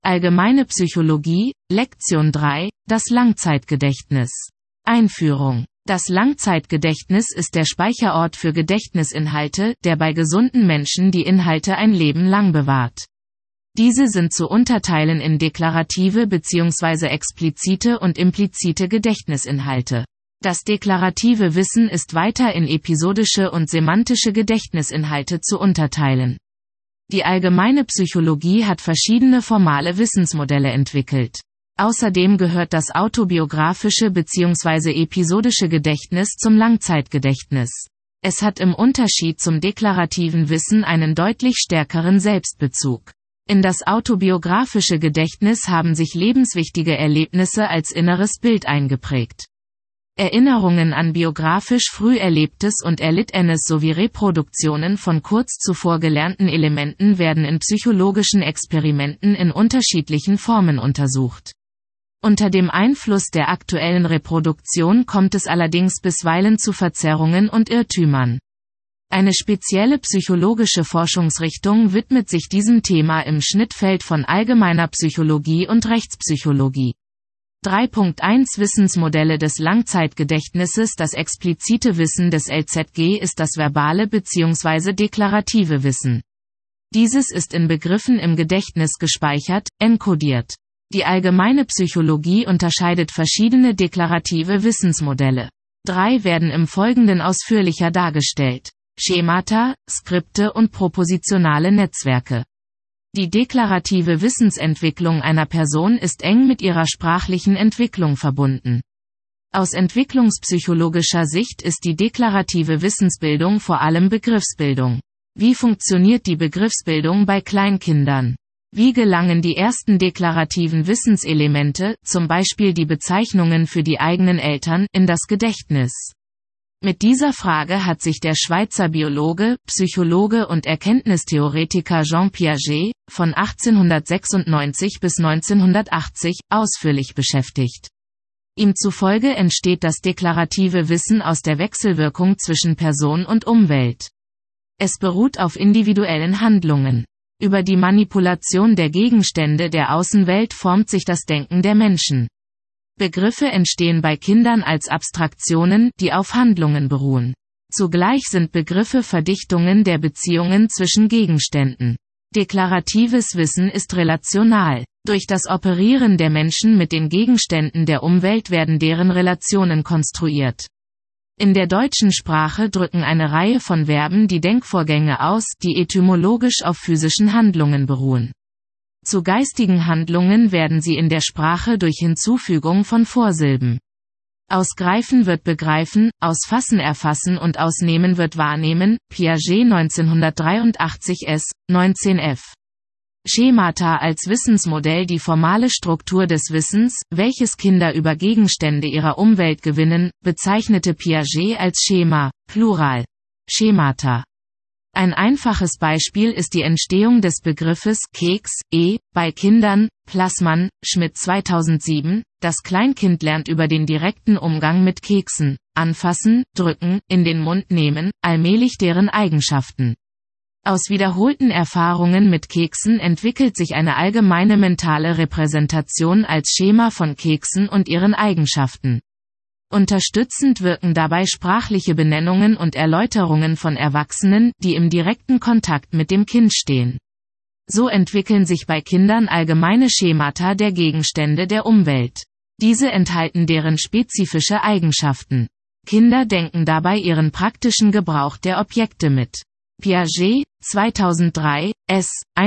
Allgemeine Psychologie, Lektion 3, das Langzeitgedächtnis. Einführung. Das Langzeitgedächtnis ist der Speicherort für Gedächtnisinhalte, der bei gesunden Menschen die Inhalte ein Leben lang bewahrt. Diese sind zu unterteilen in deklarative bzw. explizite und implizite Gedächtnisinhalte. Das deklarative Wissen ist weiter in episodische und semantische Gedächtnisinhalte zu unterteilen. Die allgemeine Psychologie hat verschiedene formale Wissensmodelle entwickelt. Außerdem gehört das autobiografische bzw. episodische Gedächtnis zum Langzeitgedächtnis. Es hat im Unterschied zum deklarativen Wissen einen deutlich stärkeren Selbstbezug. In das autobiografische Gedächtnis haben sich lebenswichtige Erlebnisse als inneres Bild eingeprägt. Erinnerungen an biografisch früh Erlebtes und Erlittenes sowie Reproduktionen von kurz zuvor gelernten Elementen werden in psychologischen Experimenten in unterschiedlichen Formen untersucht. Unter dem Einfluss der aktuellen Reproduktion kommt es allerdings bisweilen zu Verzerrungen und Irrtümern. Eine spezielle psychologische Forschungsrichtung widmet sich diesem Thema im Schnittfeld von allgemeiner Psychologie und Rechtspsychologie. 3.1 Wissensmodelle des Langzeitgedächtnisses. Das explizite Wissen des LZG ist das verbale bzw. deklarative Wissen. Dieses ist in Begriffen im Gedächtnis gespeichert, enkodiert. Die allgemeine Psychologie unterscheidet verschiedene deklarative Wissensmodelle. 3 werden im Folgenden ausführlicher dargestellt: Schemata, Skripte und propositionale Netzwerke. Die deklarative Wissensentwicklung einer Person ist eng mit ihrer sprachlichen Entwicklung verbunden. Aus entwicklungspsychologischer Sicht ist die deklarative Wissensbildung vor allem Begriffsbildung. Wie funktioniert die Begriffsbildung bei Kleinkindern? Wie gelangen die ersten deklarativen Wissenselemente, zum Beispiel die Bezeichnungen für die eigenen Eltern, in das Gedächtnis? Mit dieser Frage hat sich der Schweizer Biologe, Psychologe und Erkenntnistheoretiker Jean Piaget von 1896 bis 1980 ausführlich beschäftigt. Ihm zufolge entsteht das deklarative Wissen aus der Wechselwirkung zwischen Person und Umwelt. Es beruht auf individuellen Handlungen. Über die Manipulation der Gegenstände der Außenwelt formt sich das Denken der Menschen. Begriffe entstehen bei Kindern als Abstraktionen, die auf Handlungen beruhen. Zugleich sind Begriffe Verdichtungen der Beziehungen zwischen Gegenständen. Deklaratives Wissen ist relational. Durch das Operieren der Menschen mit den Gegenständen der Umwelt werden deren Relationen konstruiert. In der deutschen Sprache drücken eine Reihe von Verben die Denkvorgänge aus, die etymologisch auf physischen Handlungen beruhen. Zu geistigen Handlungen werden sie in der Sprache durch Hinzufügung von Vorsilben. Aus Greifen wird Begreifen, aus Fassen erfassen und aus Nehmen wird Wahrnehmen, Piaget 1983 s. 19f. Schemata als Wissensmodell. Die formale Struktur des Wissens, welches Kinder über Gegenstände ihrer Umwelt gewinnen, bezeichnete Piaget als Schema, Plural. Schemata. Ein einfaches Beispiel ist die Entstehung des Begriffes Keks, bei Kindern, Plassmann, Schmidt 2007. Das Kleinkind lernt über den direkten Umgang mit Keksen, anfassen, drücken, in den Mund nehmen, allmählich deren Eigenschaften. Aus wiederholten Erfahrungen mit Keksen entwickelt sich eine allgemeine mentale Repräsentation als Schema von Keksen und ihren Eigenschaften. Unterstützend wirken dabei sprachliche Benennungen und Erläuterungen von Erwachsenen, die im direkten Kontakt mit dem Kind stehen. So entwickeln sich bei Kindern allgemeine Schemata der Gegenstände der Umwelt. Diese enthalten deren spezifische Eigenschaften. Kinder denken dabei ihren praktischen Gebrauch der Objekte mit. Piaget, 2003, s.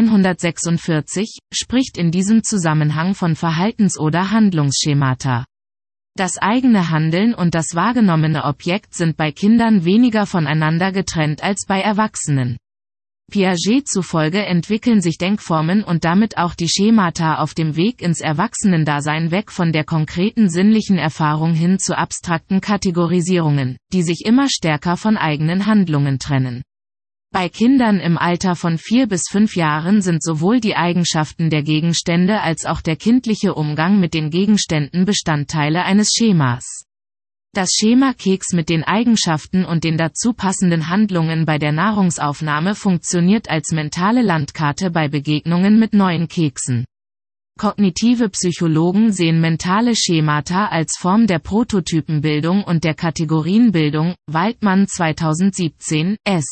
146, spricht in diesem Zusammenhang von Verhaltens- oder Handlungsschemata. Das eigene Handeln und das wahrgenommene Objekt sind bei Kindern weniger voneinander getrennt als bei Erwachsenen. Piaget zufolge entwickeln sich Denkformen und damit auch die Schemata auf dem Weg ins Erwachsenendasein weg von der konkreten sinnlichen Erfahrung hin zu abstrakten Kategorisierungen, die sich immer stärker von eigenen Handlungen trennen. Bei Kindern im Alter von 4 bis 5 Jahren sind sowohl die Eigenschaften der Gegenstände als auch der kindliche Umgang mit den Gegenständen Bestandteile eines Schemas. Das Schema Keks mit den Eigenschaften und den dazu passenden Handlungen bei der Nahrungsaufnahme funktioniert als mentale Landkarte bei Begegnungen mit neuen Keksen. Kognitive Psychologen sehen mentale Schemata als Form der Prototypenbildung und der Kategorienbildung, Waldman 2017, S.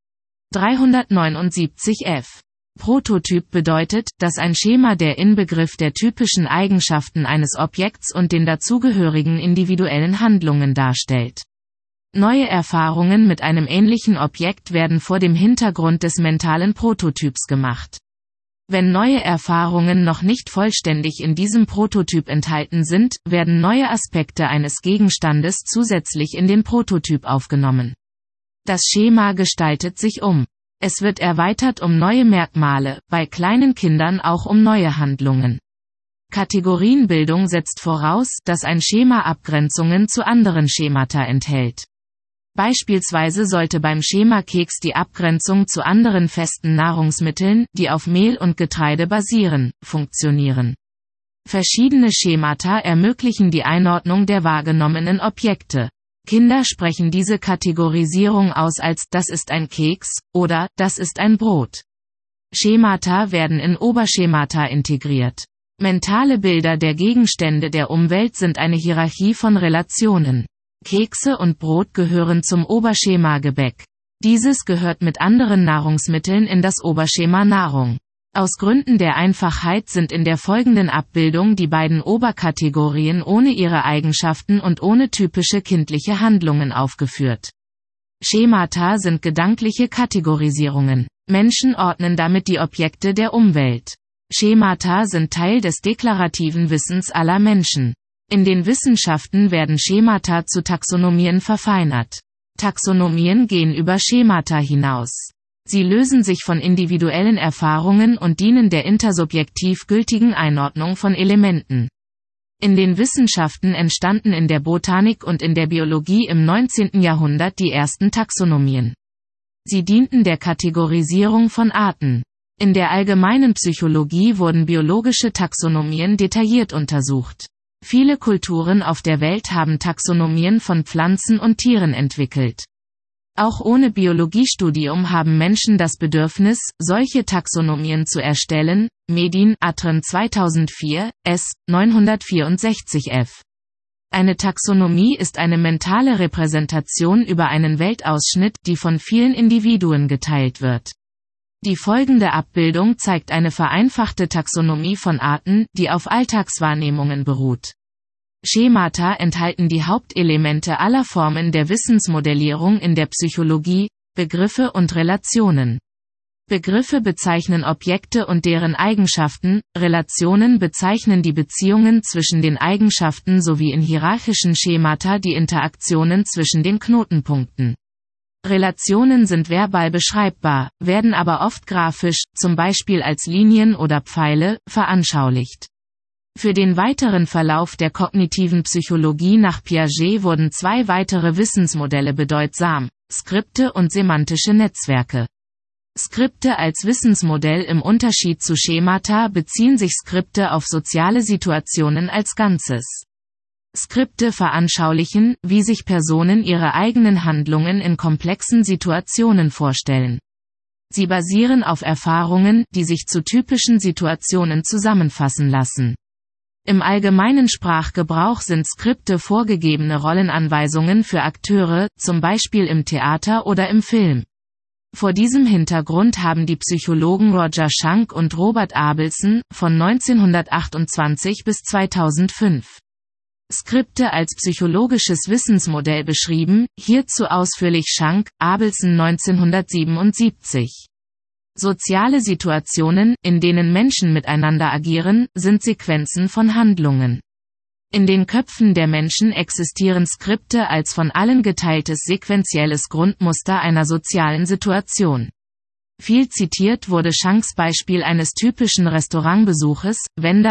379 f. Prototyp bedeutet, dass ein Schema der Inbegriff der typischen Eigenschaften eines Objekts und den dazugehörigen individuellen Handlungen darstellt. Neue Erfahrungen mit einem ähnlichen Objekt werden vor dem Hintergrund des mentalen Prototyps gemacht. Wenn neue Erfahrungen noch nicht vollständig in diesem Prototyp enthalten sind, werden neue Aspekte eines Gegenstandes zusätzlich in den Prototyp aufgenommen. Das Schema gestaltet sich um. Es wird erweitert um neue Merkmale, bei kleinen Kindern auch um neue Handlungen. Kategorienbildung setzt voraus, dass ein Schema Abgrenzungen zu anderen Schemata enthält. Beispielsweise sollte beim Schema Keks die Abgrenzung zu anderen festen Nahrungsmitteln, die auf Mehl und Getreide basieren, funktionieren. Verschiedene Schemata ermöglichen die Einordnung der wahrgenommenen Objekte. Kinder sprechen diese Kategorisierung aus als „das ist ein Keks“ oder „das ist ein Brot“. Schemata werden in Oberschemata integriert. Mentale Bilder der Gegenstände der Umwelt sind eine Hierarchie von Relationen. Kekse und Brot gehören zum Oberschema Gebäck. Dieses gehört mit anderen Nahrungsmitteln in das Oberschema Nahrung. Aus Gründen der Einfachheit sind in der folgenden Abbildung die beiden Oberkategorien ohne ihre Eigenschaften und ohne typische kindliche Handlungen aufgeführt. Schemata sind gedankliche Kategorisierungen. Menschen ordnen damit die Objekte der Umwelt. Schemata sind Teil des deklarativen Wissens aller Menschen. In den Wissenschaften werden Schemata zu Taxonomien verfeinert. Taxonomien gehen über Schemata hinaus. Sie lösen sich von individuellen Erfahrungen und dienen der intersubjektiv gültigen Einordnung von Elementen. In den Wissenschaften entstanden in der Botanik und in der Biologie im 19. Jahrhundert die ersten Taxonomien. Sie dienten der Kategorisierung von Arten. In der allgemeinen Psychologie wurden biologische Taxonomien detailliert untersucht. Viele Kulturen auf der Welt haben Taxonomien von Pflanzen und Tieren entwickelt. Auch ohne Biologiestudium haben Menschen das Bedürfnis, solche Taxonomien zu erstellen. Medin, Atren 2004, S. 964 f. Eine Taxonomie ist eine mentale Repräsentation über einen Weltausschnitt, die von vielen Individuen geteilt wird. Die folgende Abbildung zeigt eine vereinfachte Taxonomie von Arten, die auf Alltagswahrnehmungen beruht. Schemata enthalten die Hauptelemente aller Formen der Wissensmodellierung in der Psychologie, Begriffe und Relationen. Begriffe bezeichnen Objekte und deren Eigenschaften, Relationen bezeichnen die Beziehungen zwischen den Eigenschaften sowie in hierarchischen Schemata die Interaktionen zwischen den Knotenpunkten. Relationen sind verbal beschreibbar, werden aber oft grafisch, zum Beispiel als Linien oder Pfeile, veranschaulicht. Für den weiteren Verlauf der kognitiven Psychologie nach Piaget wurden zwei weitere Wissensmodelle bedeutsam: Skripte und semantische Netzwerke. Skripte als Wissensmodell. Im Unterschied zu Schemata beziehen sich Skripte auf soziale Situationen als Ganzes. Skripte veranschaulichen, wie sich Personen ihre eigenen Handlungen in komplexen Situationen vorstellen. Sie basieren auf Erfahrungen, die sich zu typischen Situationen zusammenfassen lassen. Im allgemeinen Sprachgebrauch sind Skripte vorgegebene Rollenanweisungen für Akteure, zum Beispiel im Theater oder im Film. Vor diesem Hintergrund haben die Psychologen Roger Schank und Robert Abelson, von 1928 bis 2005, Skripte als psychologisches Wissensmodell beschrieben, hierzu ausführlich Schank, Abelson 1977. Soziale Situationen, in denen Menschen miteinander agieren, sind Sequenzen von Handlungen. In den Köpfen der Menschen existieren Skripte als von allen geteiltes sequentielles Grundmuster einer sozialen Situation. Viel zitiert wurde Schanks Beispiel eines typischen Restaurantbesuches, Wender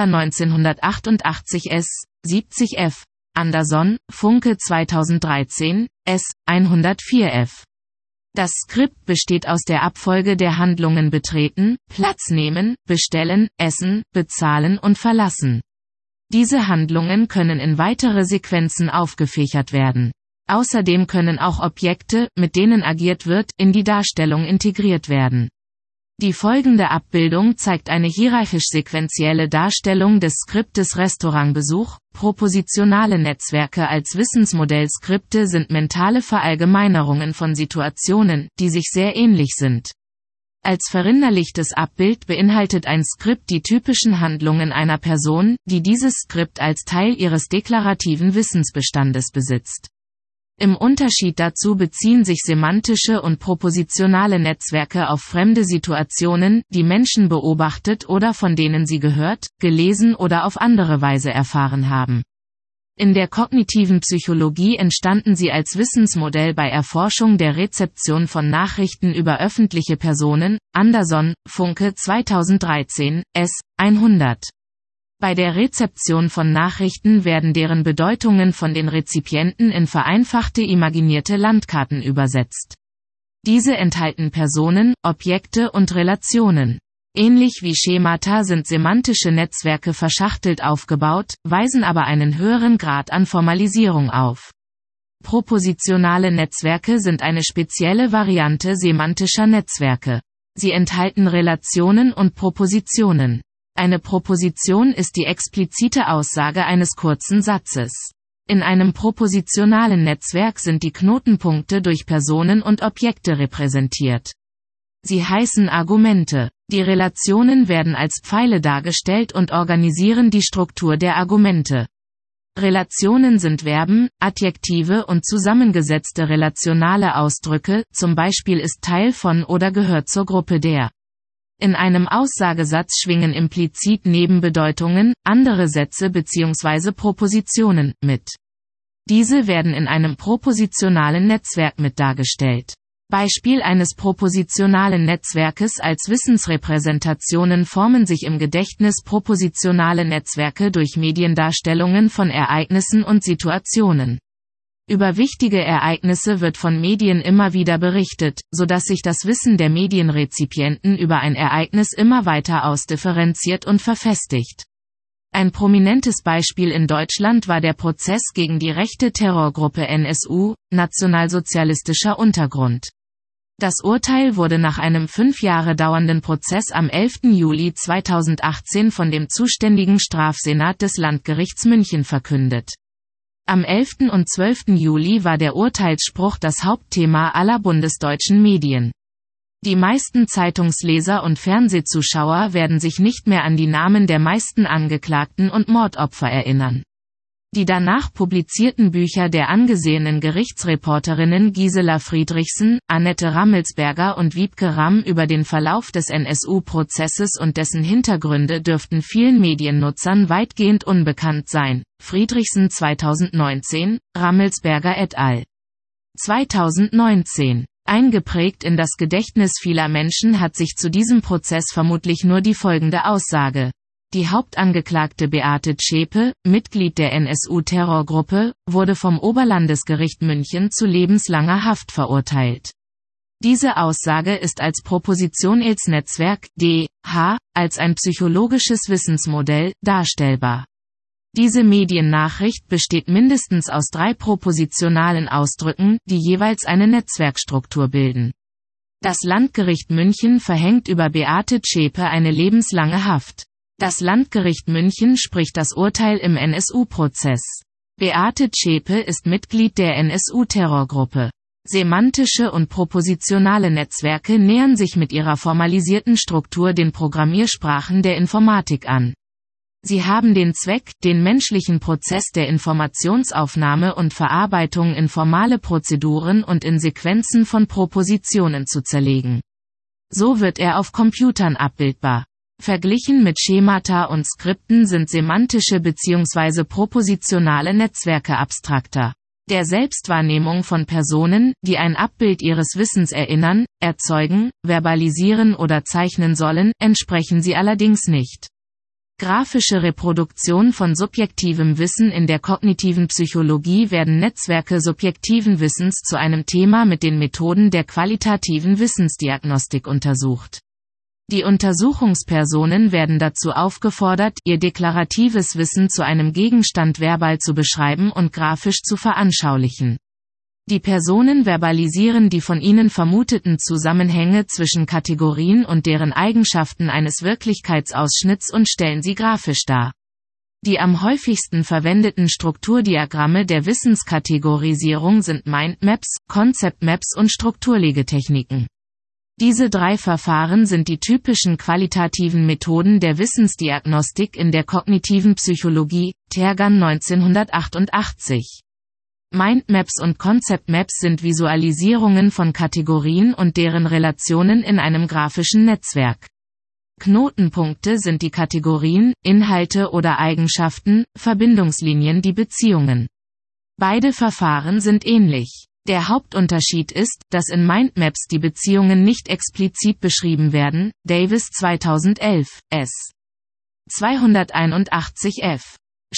1988 S. 70 f. Anderson, Funke 2013, S. 104 f. Das Skript besteht aus der Abfolge der Handlungen betreten, Platz nehmen, bestellen, essen, bezahlen und verlassen. Diese Handlungen können in weitere Sequenzen aufgefächert werden. Außerdem können auch Objekte, mit denen agiert wird, in die Darstellung integriert werden. Die folgende Abbildung zeigt eine hierarchisch-sequentielle Darstellung des Skriptes Restaurantbesuch. Propositionale Netzwerke als Wissensmodell. Skripte sind mentale Verallgemeinerungen von Situationen, die sich sehr ähnlich sind. Als verinnerlichtes Abbild beinhaltet ein Skript die typischen Handlungen einer Person, die dieses Skript als Teil ihres deklarativen Wissensbestandes besitzt. Im Unterschied dazu beziehen sich semantische und propositionale Netzwerke auf fremde Situationen, die Menschen beobachtet oder von denen sie gehört, gelesen oder auf andere Weise erfahren haben. In der kognitiven Psychologie entstanden sie als Wissensmodell bei Erforschung der Rezeption von Nachrichten über öffentliche Personen. Anderson, Funke 2013, S. 100. Bei der Rezeption von Nachrichten werden deren Bedeutungen von den Rezipienten in vereinfachte imaginierte Landkarten übersetzt. Diese enthalten Personen, Objekte und Relationen. Ähnlich wie Schemata sind semantische Netzwerke verschachtelt aufgebaut, weisen aber einen höheren Grad an Formalisierung auf. Propositionale Netzwerke sind eine spezielle Variante semantischer Netzwerke. Sie enthalten Relationen und Propositionen. Eine Proposition ist die explizite Aussage eines kurzen Satzes. In einem propositionalen Netzwerk sind die Knotenpunkte durch Personen und Objekte repräsentiert. Sie heißen Argumente. Die Relationen werden als Pfeile dargestellt und organisieren die Struktur der Argumente. Relationen sind Verben, Adjektive und zusammengesetzte relationale Ausdrücke, zum Beispiel ist Teil von oder gehört zur Gruppe der. In einem Aussagesatz schwingen implizit Nebenbedeutungen, andere Sätze bzw. Propositionen, mit. Diese werden in einem propositionalen Netzwerk mit dargestellt. Beispiel eines propositionalen Netzwerkes als Wissensrepräsentationen formen sich im Gedächtnis propositionale Netzwerke durch Mediendarstellungen von Ereignissen und Situationen. Über wichtige Ereignisse wird von Medien immer wieder berichtet, sodass sich das Wissen der Medienrezipienten über ein Ereignis immer weiter ausdifferenziert und verfestigt. Ein prominentes Beispiel in Deutschland war der Prozess gegen die rechte Terrorgruppe NSU, Nationalsozialistischer Untergrund. Das Urteil wurde nach einem 5 Jahre dauernden Prozess am 11. Juli 2018 von dem zuständigen Strafsenat des Landgerichts München verkündet. Am 11. und 12. Juli war der Urteilsspruch das Hauptthema aller bundesdeutschen Medien. Die meisten Zeitungsleser und Fernsehzuschauer werden sich nicht mehr an die Namen der meisten Angeklagten und Mordopfer erinnern. Die danach publizierten Bücher der angesehenen Gerichtsreporterinnen Gisela Friedrichsen, Annette Rammelsberger und Wiebke Ramm über den Verlauf des NSU-Prozesses und dessen Hintergründe dürften vielen Mediennutzern weitgehend unbekannt sein. Friedrichsen 2019, Rammelsberger et al. 2019. Eingeprägt in das Gedächtnis vieler Menschen hat sich zu diesem Prozess vermutlich nur die folgende Aussage. Die Hauptangeklagte Beate Zschäpe, Mitglied der NSU-Terrorgruppe, wurde vom Oberlandesgericht München zu lebenslanger Haft verurteilt. Diese Aussage ist als Propositionelles Netzwerk, d.h., als ein psychologisches Wissensmodell, darstellbar. Diese Mediennachricht besteht mindestens aus 3 propositionalen Ausdrücken, die jeweils eine Netzwerkstruktur bilden. Das Landgericht München verhängt über Beate Zschäpe eine lebenslange Haft. Das Landgericht München spricht das Urteil im NSU-Prozess. Beate Zschäpe ist Mitglied der NSU-Terrorgruppe. Semantische und propositionale Netzwerke nähern sich mit ihrer formalisierten Struktur den Programmiersprachen der Informatik an. Sie haben den Zweck, den menschlichen Prozess der Informationsaufnahme und Verarbeitung in formale Prozeduren und in Sequenzen von Propositionen zu zerlegen. So wird er auf Computern abbildbar. Verglichen mit Schemata und Skripten sind semantische bzw. propositionale Netzwerke abstrakter. Der Selbstwahrnehmung von Personen, die ein Abbild ihres Wissens erinnern, erzeugen, verbalisieren oder zeichnen sollen, entsprechen sie allerdings nicht. Grafische Reproduktion von subjektivem Wissen. In der kognitiven Psychologie werden Netzwerke subjektiven Wissens zu einem Thema mit den Methoden der qualitativen Wissensdiagnostik untersucht. Die Untersuchungspersonen werden dazu aufgefordert, ihr deklaratives Wissen zu einem Gegenstand verbal zu beschreiben und grafisch zu veranschaulichen. Die Personen verbalisieren die von ihnen vermuteten Zusammenhänge zwischen Kategorien und deren Eigenschaften eines Wirklichkeitsausschnitts und stellen sie grafisch dar. Die am häufigsten verwendeten Strukturdiagramme der Wissenskategorisierung sind Mindmaps, Conceptmaps und Strukturlegetechniken. Diese 3 Verfahren sind die typischen qualitativen Methoden der Wissensdiagnostik in der kognitiven Psychologie, Tergan 1988. Mindmaps und Conceptmaps sind Visualisierungen von Kategorien und deren Relationen in einem grafischen Netzwerk. Knotenpunkte sind die Kategorien, Inhalte oder Eigenschaften, Verbindungslinien die Beziehungen. Beide Verfahren sind ähnlich. Der Hauptunterschied ist, dass in Mindmaps die Beziehungen nicht explizit beschrieben werden, Davis 2011, S. 281 f.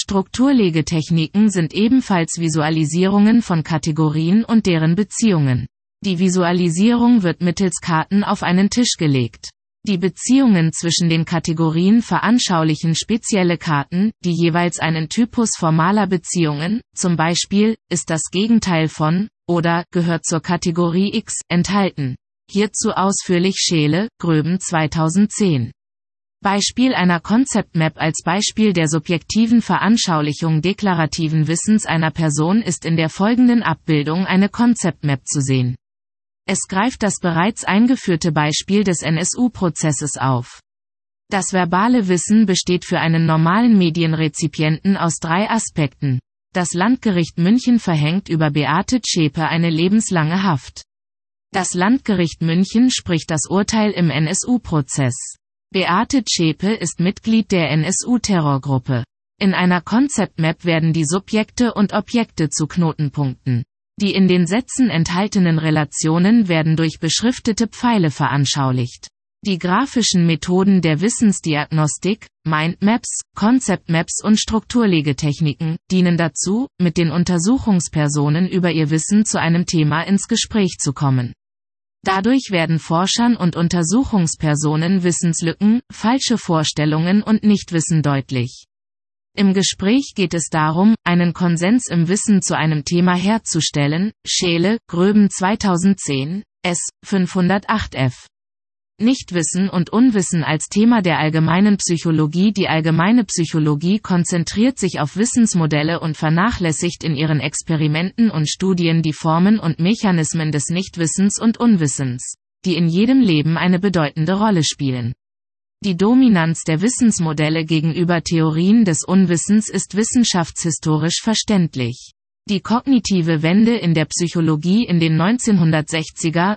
Strukturlegetechniken sind ebenfalls Visualisierungen von Kategorien und deren Beziehungen. Die Visualisierung wird mittels Karten auf einen Tisch gelegt. Die Beziehungen zwischen den Kategorien veranschaulichen spezielle Karten, die jeweils einen Typus formaler Beziehungen, zum Beispiel, ist das Gegenteil von, oder, gehört zur Kategorie X, enthalten. Hierzu ausführlich Scheele, Gröben 2010. Beispiel einer Conceptmap als Beispiel der subjektiven Veranschaulichung deklarativen Wissens einer Person ist in der folgenden Abbildung eine Conceptmap zu sehen. Es greift das bereits eingeführte Beispiel des NSU-Prozesses auf. Das verbale Wissen besteht für einen normalen Medienrezipienten aus 3 Aspekten. Das Landgericht München verhängt über Beate Zschäpe eine lebenslange Haft. Das Landgericht München spricht das Urteil im NSU-Prozess. Beate Zschäpe ist Mitglied der NSU-Terrorgruppe. In einer Conceptmap werden die Subjekte und Objekte zu Knotenpunkten. Die in den Sätzen enthaltenen Relationen werden durch beschriftete Pfeile veranschaulicht. Die grafischen Methoden der Wissensdiagnostik, Mindmaps, Conceptmaps und Strukturlegetechniken, dienen dazu, mit den Untersuchungspersonen über ihr Wissen zu einem Thema ins Gespräch zu kommen. Dadurch werden Forschern und Untersuchungspersonen Wissenslücken, falsche Vorstellungen und Nichtwissen deutlich. Im Gespräch geht es darum, einen Konsens im Wissen zu einem Thema herzustellen, Scheele, Gröben 2010, S. 508 f. Nichtwissen und Unwissen als Thema der allgemeinen Psychologie. Die allgemeine Psychologie konzentriert sich auf Wissensmodelle und vernachlässigt in ihren Experimenten und Studien die Formen und Mechanismen des Nichtwissens und Unwissens, die in jedem Leben eine bedeutende Rolle spielen. Die Dominanz der Wissensmodelle gegenüber Theorien des Unwissens ist wissenschaftshistorisch verständlich. Die kognitive Wende in der Psychologie in den 1960er,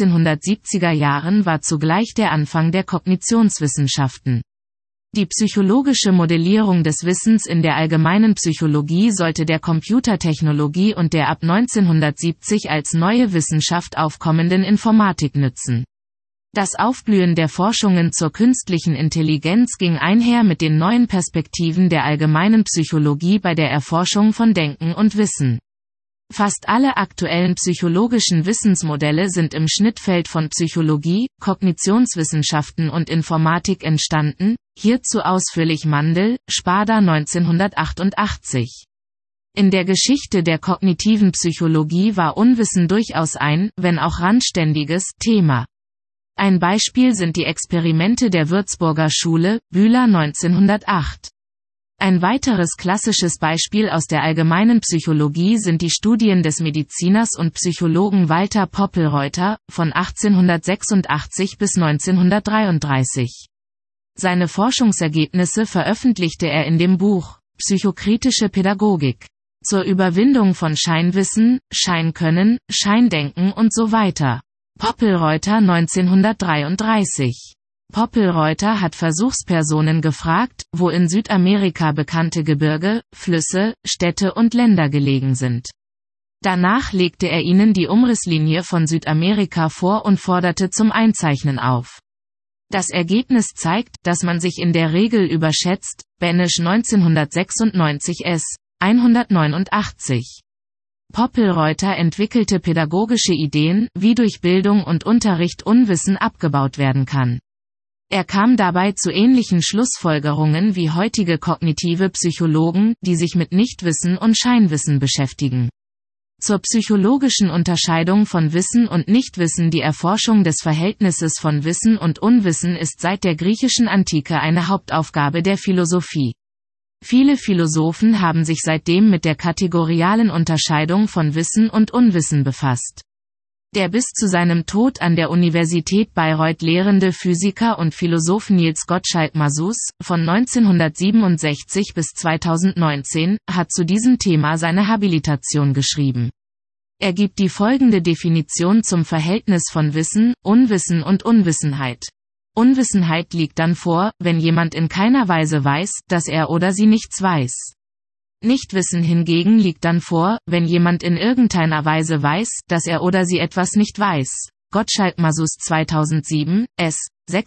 1970er Jahren war zugleich der Anfang der Kognitionswissenschaften. Die psychologische Modellierung des Wissens in der allgemeinen Psychologie sollte der Computertechnologie und der ab 1970 als neue Wissenschaft aufkommenden Informatik nützen. Das Aufblühen der Forschungen zur künstlichen Intelligenz ging einher mit den neuen Perspektiven der allgemeinen Psychologie bei der Erforschung von Denken und Wissen. Fast alle aktuellen psychologischen Wissensmodelle sind im Schnittfeld von Psychologie, Kognitionswissenschaften und Informatik entstanden, hierzu ausführlich Mandel, Spada 1988. In der Geschichte der kognitiven Psychologie war Unwissen durchaus ein, wenn auch randständiges, Thema. Ein Beispiel sind die Experimente der Würzburger Schule, Bühler 1908. Ein weiteres klassisches Beispiel aus der allgemeinen Psychologie sind die Studien des Mediziners und Psychologen Walter Poppelreuter, von 1886 bis 1933. Seine Forschungsergebnisse veröffentlichte er in dem Buch Psychokritische Pädagogik. Zur Überwindung von Scheinwissen, Scheinkönnen, Scheindenken und so weiter. Poppelreuter 1933. Poppelreuter hat Versuchspersonen gefragt, wo in Südamerika bekannte Gebirge, Flüsse, Städte und Länder gelegen sind. Danach legte er ihnen die Umrisslinie von Südamerika vor und forderte zum Einzeichnen auf. Das Ergebnis zeigt, dass man sich in der Regel überschätzt, Benisch 1996 s. 189. Poppelreuter entwickelte pädagogische Ideen, wie durch Bildung und Unterricht Unwissen abgebaut werden kann. Er kam dabei zu ähnlichen Schlussfolgerungen wie heutige kognitive Psychologen, die sich mit Nichtwissen und Scheinwissen beschäftigen. Zur psychologischen Unterscheidung von Wissen und Nichtwissen. Die Erforschung des Verhältnisses von Wissen und Unwissen ist seit der griechischen Antike eine Hauptaufgabe der Philosophie. Viele Philosophen haben sich seitdem mit der kategorialen Unterscheidung von Wissen und Unwissen befasst. Der bis zu seinem Tod an der Universität Bayreuth lehrende Physiker und Philosoph Niels Gottschalk Massus, von 1967 bis 2019, hat zu diesem Thema seine Habilitation geschrieben. Er gibt die folgende Definition zum Verhältnis von Wissen, Unwissen und Unwissenheit. Unwissenheit liegt dann vor, wenn jemand in keiner Weise weiß, dass er oder sie nichts weiß. Nichtwissen hingegen liegt dann vor, wenn jemand in irgendeiner Weise weiß, dass er oder sie etwas nicht weiß. Gottschalk Massus 2007, s.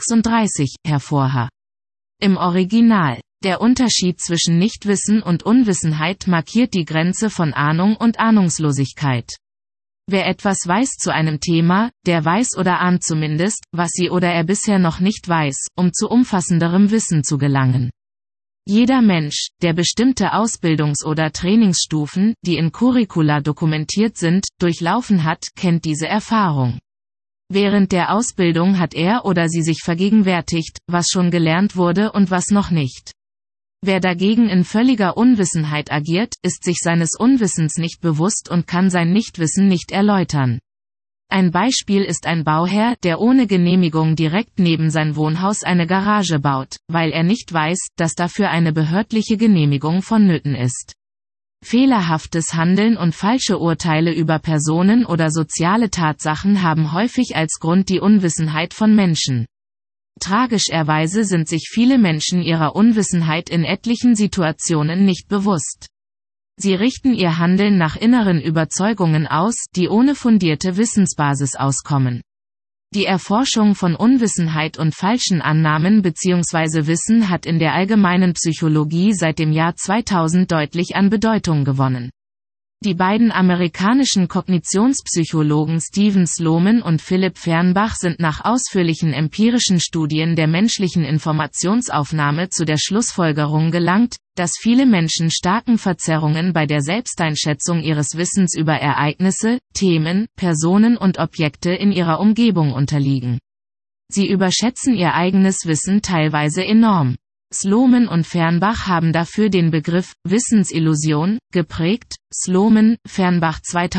36, hervor. Im Original. Der Unterschied zwischen Nichtwissen und Unwissenheit markiert die Grenze von Ahnung und Ahnungslosigkeit. Wer etwas weiß zu einem Thema, der weiß oder ahnt zumindest, was sie oder er bisher noch nicht weiß, um zu umfassenderem Wissen zu gelangen. Jeder Mensch, der bestimmte Ausbildungs- oder Trainingsstufen, die in Curricula dokumentiert sind, durchlaufen hat, kennt diese Erfahrung. Während der Ausbildung hat er oder sie sich vergegenwärtigt, was schon gelernt wurde und was noch nicht. Wer dagegen in völliger Unwissenheit agiert, ist sich seines Unwissens nicht bewusst und kann sein Nichtwissen nicht erläutern. Ein Beispiel ist ein Bauherr, der ohne Genehmigung direkt neben sein Wohnhaus eine Garage baut, weil er nicht weiß, dass dafür eine behördliche Genehmigung vonnöten ist. Fehlerhaftes Handeln und falsche Urteile über Personen oder soziale Tatsachen haben häufig als Grund die Unwissenheit von Menschen. Tragischerweise sind sich viele Menschen ihrer Unwissenheit in etlichen Situationen nicht bewusst. Sie richten ihr Handeln nach inneren Überzeugungen aus, die ohne fundierte Wissensbasis auskommen. Die Erforschung von Unwissenheit und falschen Annahmen bzw. Wissen hat in der allgemeinen Psychologie seit dem Jahr 2000 deutlich an Bedeutung gewonnen. Die beiden amerikanischen Kognitionspsychologen Stephen Sloman und Philipp Fernbach sind nach ausführlichen empirischen Studien der menschlichen Informationsaufnahme zu der Schlussfolgerung gelangt, dass viele Menschen starken Verzerrungen bei der Selbsteinschätzung ihres Wissens über Ereignisse, Themen, Personen und Objekte in ihrer Umgebung unterliegen. Sie überschätzen ihr eigenes Wissen teilweise enorm. Sloman und Fernbach haben dafür den Begriff Wissensillusion geprägt. Sloman, Fernbach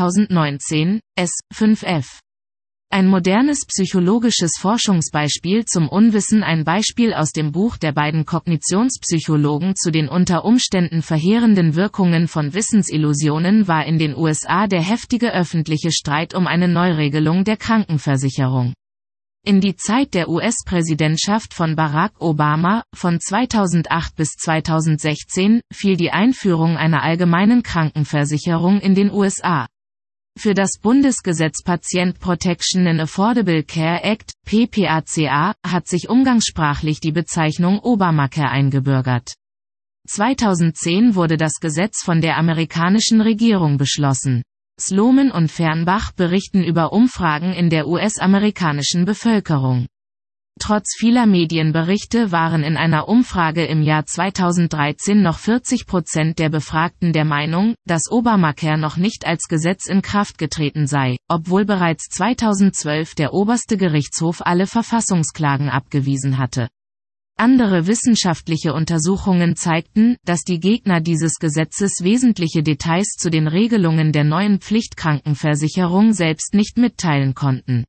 2019, s. 5f. Ein modernes psychologisches Forschungsbeispiel zum Unwissen. Ein Beispiel aus dem Buch der beiden Kognitionspsychologen zu den unter Umständen verheerenden Wirkungen von Wissensillusionen war in den USA der heftige öffentliche Streit um eine Neuregelung der Krankenversicherung. In die Zeit der US-Präsidentschaft von Barack Obama, von 2008 bis 2016, fiel die Einführung einer allgemeinen Krankenversicherung in den USA. Für das Bundesgesetz Patient Protection and Affordable Care Act, PPACA, hat sich umgangssprachlich die Bezeichnung Obamacare eingebürgert. 2010 wurde das Gesetz von der amerikanischen Regierung beschlossen. Sloman und Fernbach berichten über Umfragen in der US-amerikanischen Bevölkerung. Trotz vieler Medienberichte waren in einer Umfrage im Jahr 2013 noch 40% der Befragten der Meinung, dass Obamacare noch nicht als Gesetz in Kraft getreten sei, obwohl bereits 2012 der oberste Gerichtshof alle Verfassungsklagen abgewiesen hatte. Andere wissenschaftliche Untersuchungen zeigten, dass die Gegner dieses Gesetzes wesentliche Details zu den Regelungen der neuen Pflichtkrankenversicherung selbst nicht mitteilen konnten.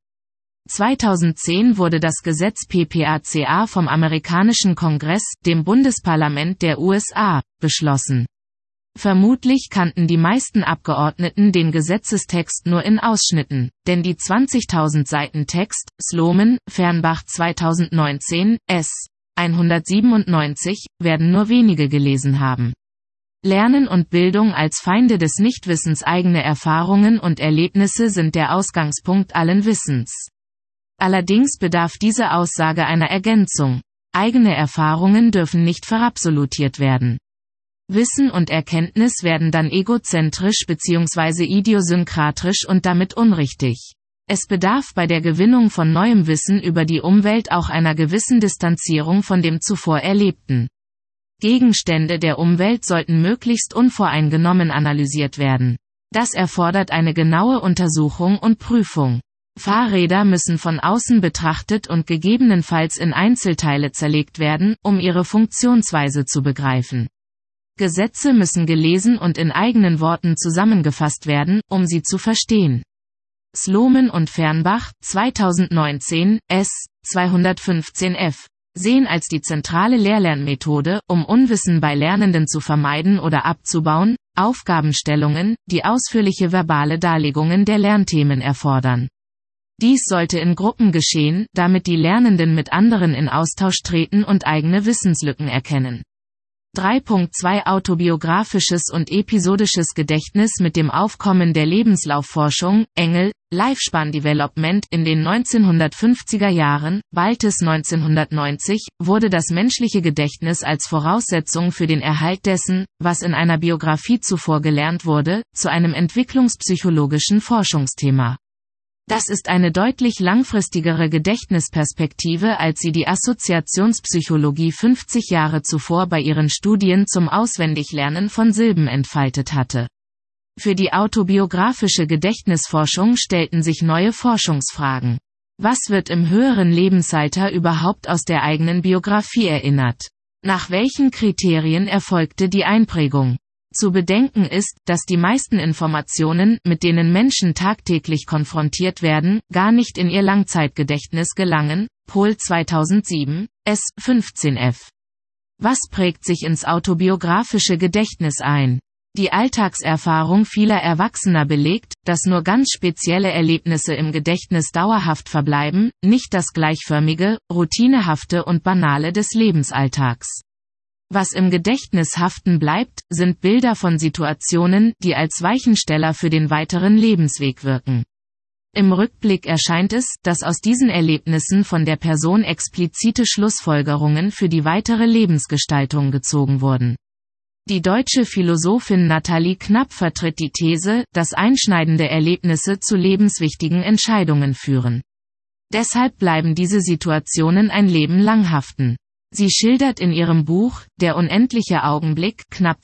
2010 wurde das Gesetz PPACA vom amerikanischen Kongress, dem Bundesparlament der USA, beschlossen. Vermutlich kannten die meisten Abgeordneten den Gesetzestext nur in Ausschnitten, denn die 20.000 Seiten Text, Sloman, Fernbach 2019, s. 197, werden nur wenige gelesen haben. Lernen und Bildung als Feinde des Nichtwissens. Eigene Erfahrungen und Erlebnisse sind der Ausgangspunkt allen Wissens. Allerdings bedarf diese Aussage einer Ergänzung. Eigene Erfahrungen dürfen nicht verabsolutiert werden. Wissen und Erkenntnis werden dann egozentrisch bzw. idiosynkratisch und damit unrichtig. Es bedarf bei der Gewinnung von neuem Wissen über die Umwelt auch einer gewissen Distanzierung von dem zuvor Erlebten. Gegenstände der Umwelt sollten möglichst unvoreingenommen analysiert werden. Das erfordert eine genaue Untersuchung und Prüfung. Fahrräder müssen von außen betrachtet und gegebenenfalls in Einzelteile zerlegt werden, um ihre Funktionsweise zu begreifen. Gesetze müssen gelesen und in eigenen Worten zusammengefasst werden, um sie zu verstehen. Sloman und Fernbach, 2019, S. 215f, sehen als die zentrale Lehr-Lernmethode, um Unwissen bei Lernenden zu vermeiden oder abzubauen, Aufgabenstellungen, die ausführliche verbale Darlegungen der Lernthemen erfordern. Dies sollte in Gruppen geschehen, damit die Lernenden mit anderen in Austausch treten und eigene Wissenslücken erkennen. 3.2 Autobiografisches und episodisches Gedächtnis. Mit dem Aufkommen der Lebenslaufforschung, Engel, Lifespan Development in den 1950er Jahren, Baltes 1990, wurde das menschliche Gedächtnis als Voraussetzung für den Erhalt dessen, was in einer Biografie zuvor gelernt wurde, zu einem entwicklungspsychologischen Forschungsthema. Das ist eine deutlich langfristigere Gedächtnisperspektive, als sie die Assoziationspsychologie 50 Jahre zuvor bei ihren Studien zum Auswendiglernen von Silben entfaltet hatte. Für die autobiografische Gedächtnisforschung stellten sich neue Forschungsfragen. Was wird im höheren Lebensalter überhaupt aus der eigenen Biografie erinnert? Nach welchen Kriterien erfolgte die Einprägung? Zu bedenken ist, dass die meisten Informationen, mit denen Menschen tagtäglich konfrontiert werden, gar nicht in ihr Langzeitgedächtnis gelangen. Pohl 2007, S. 15f. Was prägt sich ins autobiografische Gedächtnis ein? Die Alltagserfahrung vieler Erwachsener belegt, dass nur ganz spezielle Erlebnisse im Gedächtnis dauerhaft verbleiben, nicht das gleichförmige, routinehafte und banale des Lebensalltags. Was im Gedächtnis haften bleibt, sind Bilder von Situationen, die als Weichensteller für den weiteren Lebensweg wirken. Im Rückblick erscheint es, dass aus diesen Erlebnissen von der Person explizite Schlussfolgerungen für die weitere Lebensgestaltung gezogen wurden. Die deutsche Philosophin Nathalie Knapp vertritt die These, dass einschneidende Erlebnisse zu lebenswichtigen Entscheidungen führen. Deshalb bleiben diese Situationen ein Leben lang haften. Sie schildert in ihrem Buch »Der unendliche Augenblick« knapp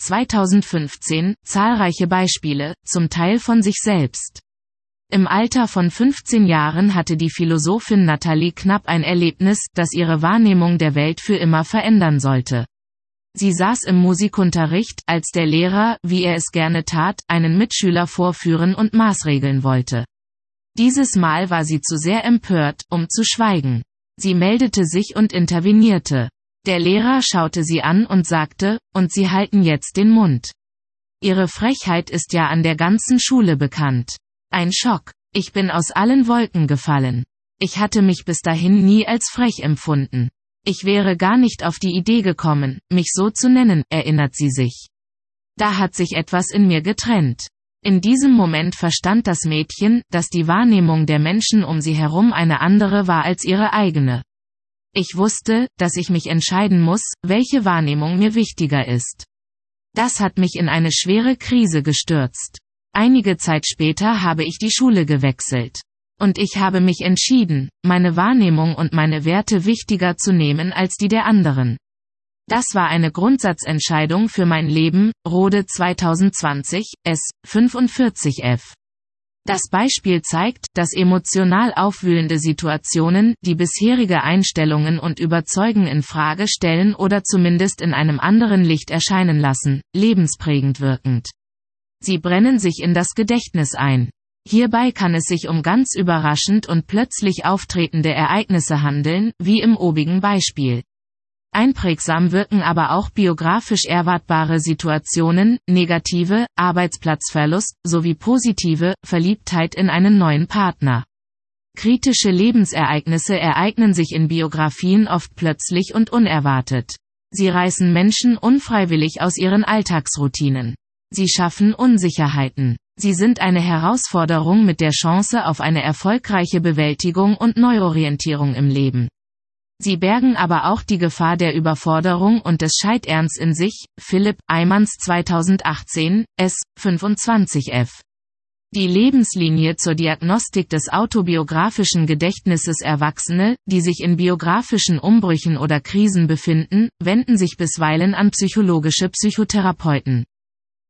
2015 zahlreiche Beispiele, zum Teil von sich selbst. Im Alter von 15 Jahren hatte die Philosophin Nathalie Knapp ein Erlebnis, das ihre Wahrnehmung der Welt für immer verändern sollte. Sie saß im Musikunterricht, als der Lehrer, wie er es gerne tat, einen Mitschüler vorführen und maßregeln wollte. Dieses Mal war sie zu sehr empört, um zu schweigen. Sie meldete sich und intervenierte. Der Lehrer schaute sie an und sagte, und Sie halten jetzt den Mund. Ihre Frechheit ist ja an der ganzen Schule bekannt. Ein Schock. Ich bin aus allen Wolken gefallen. Ich hatte mich bis dahin nie als frech empfunden. Ich wäre gar nicht auf die Idee gekommen, mich so zu nennen, erinnert sie sich. Da hat sich etwas in mir getrennt. In diesem Moment verstand das Mädchen, dass die Wahrnehmung der Menschen um sie herum eine andere war als ihre eigene. Ich wusste, dass ich mich entscheiden muss, welche Wahrnehmung mir wichtiger ist. Das hat mich in eine schwere Krise gestürzt. Einige Zeit später habe ich die Schule gewechselt. Und ich habe mich entschieden, meine Wahrnehmung und meine Werte wichtiger zu nehmen als die der anderen. Das war eine Grundsatzentscheidung für mein Leben. Rode 2020, S. 45f. Das Beispiel zeigt, dass emotional aufwühlende Situationen, die bisherige Einstellungen und Überzeugungen in Frage stellen oder zumindest in einem anderen Licht erscheinen lassen, lebensprägend wirkend. Sie brennen sich in das Gedächtnis ein. Hierbei kann es sich um ganz überraschend und plötzlich auftretende Ereignisse handeln, wie im obigen Beispiel. Einprägsam wirken aber auch biografisch erwartbare Situationen, negative, Arbeitsplatzverlust, sowie positive, Verliebtheit in einen neuen Partner. Kritische Lebensereignisse ereignen sich in Biografien oft plötzlich und unerwartet. Sie reißen Menschen unfreiwillig aus ihren Alltagsroutinen. Sie schaffen Unsicherheiten. Sie sind eine Herausforderung mit der Chance auf eine erfolgreiche Bewältigung und Neuorientierung im Leben. Sie bergen aber auch die Gefahr der Überforderung und des Scheiterns in sich. Philipp Eimans 2018, S. 25f. Die Lebenslinie zur Diagnostik des autobiografischen Gedächtnisses. Erwachsene, die sich in biografischen Umbrüchen oder Krisen befinden, wenden sich bisweilen an psychologische Psychotherapeuten.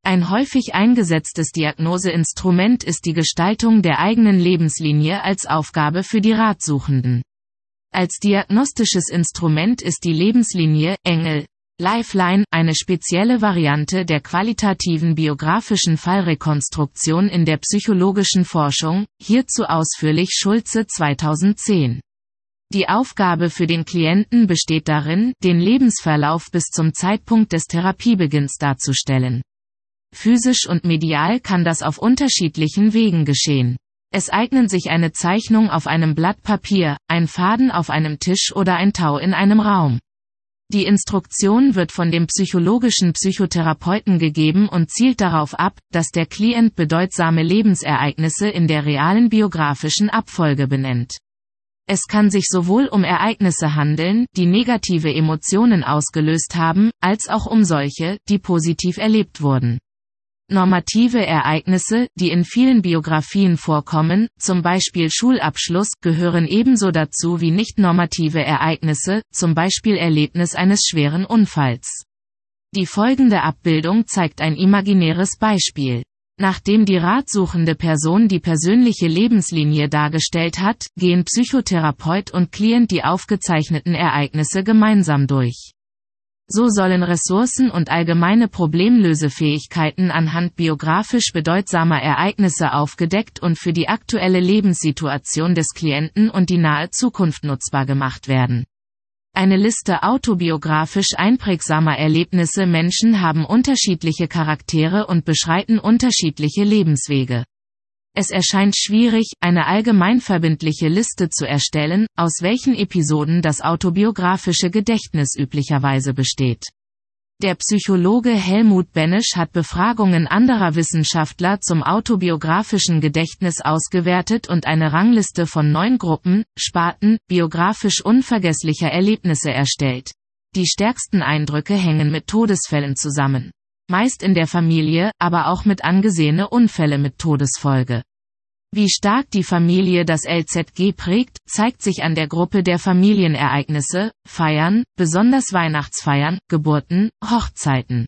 Ein häufig eingesetztes Diagnoseinstrument ist die Gestaltung der eigenen Lebenslinie als Aufgabe für die Ratsuchenden. Als diagnostisches Instrument ist die Lebenslinie, Engel, Lifeline, eine spezielle Variante der qualitativen biografischen Fallrekonstruktion in der psychologischen Forschung, hierzu ausführlich Schulze 2010. Die Aufgabe für den Klienten besteht darin, den Lebensverlauf bis zum Zeitpunkt des Therapiebeginns darzustellen. Physisch und medial kann das auf unterschiedlichen Wegen geschehen. Es eignen sich eine Zeichnung auf einem Blatt Papier, ein Faden auf einem Tisch oder ein Tau in einem Raum. Die Instruktion wird von dem psychologischen Psychotherapeuten gegeben und zielt darauf ab, dass der Klient bedeutsame Lebensereignisse in der realen biografischen Abfolge benennt. Es kann sich sowohl um Ereignisse handeln, die negative Emotionen ausgelöst haben, als auch um solche, die positiv erlebt wurden. Normative Ereignisse, die in vielen Biografien vorkommen, zum Beispiel Schulabschluss, gehören ebenso dazu wie nicht-normative Ereignisse, zum Beispiel Erlebnis eines schweren Unfalls. Die folgende Abbildung zeigt ein imaginäres Beispiel. Nachdem die ratsuchende Person die persönliche Lebenslinie dargestellt hat, gehen Psychotherapeut und Klient die aufgezeichneten Ereignisse gemeinsam durch. So sollen Ressourcen und allgemeine Problemlösefähigkeiten anhand biografisch bedeutsamer Ereignisse aufgedeckt und für die aktuelle Lebenssituation des Klienten und die nahe Zukunft nutzbar gemacht werden. Eine Liste autobiografisch einprägsamer Erlebnisse. Menschen haben unterschiedliche Charaktere und beschreiten unterschiedliche Lebenswege. Es erscheint schwierig, eine allgemeinverbindliche Liste zu erstellen, aus welchen Episoden das autobiografische Gedächtnis üblicherweise besteht. Der Psychologe Helmut Benesch hat Befragungen anderer Wissenschaftler zum autobiografischen Gedächtnis ausgewertet und eine Rangliste von 9 Gruppen, Sparten, biografisch unvergesslicher Erlebnisse erstellt. Die stärksten Eindrücke hängen mit Todesfällen zusammen. Meist in der Familie, aber auch mit angesehene Unfälle mit Todesfolge. Wie stark die Familie das LZG prägt, zeigt sich an der Gruppe der Familienereignisse, Feiern, besonders Weihnachtsfeiern, Geburten, Hochzeiten.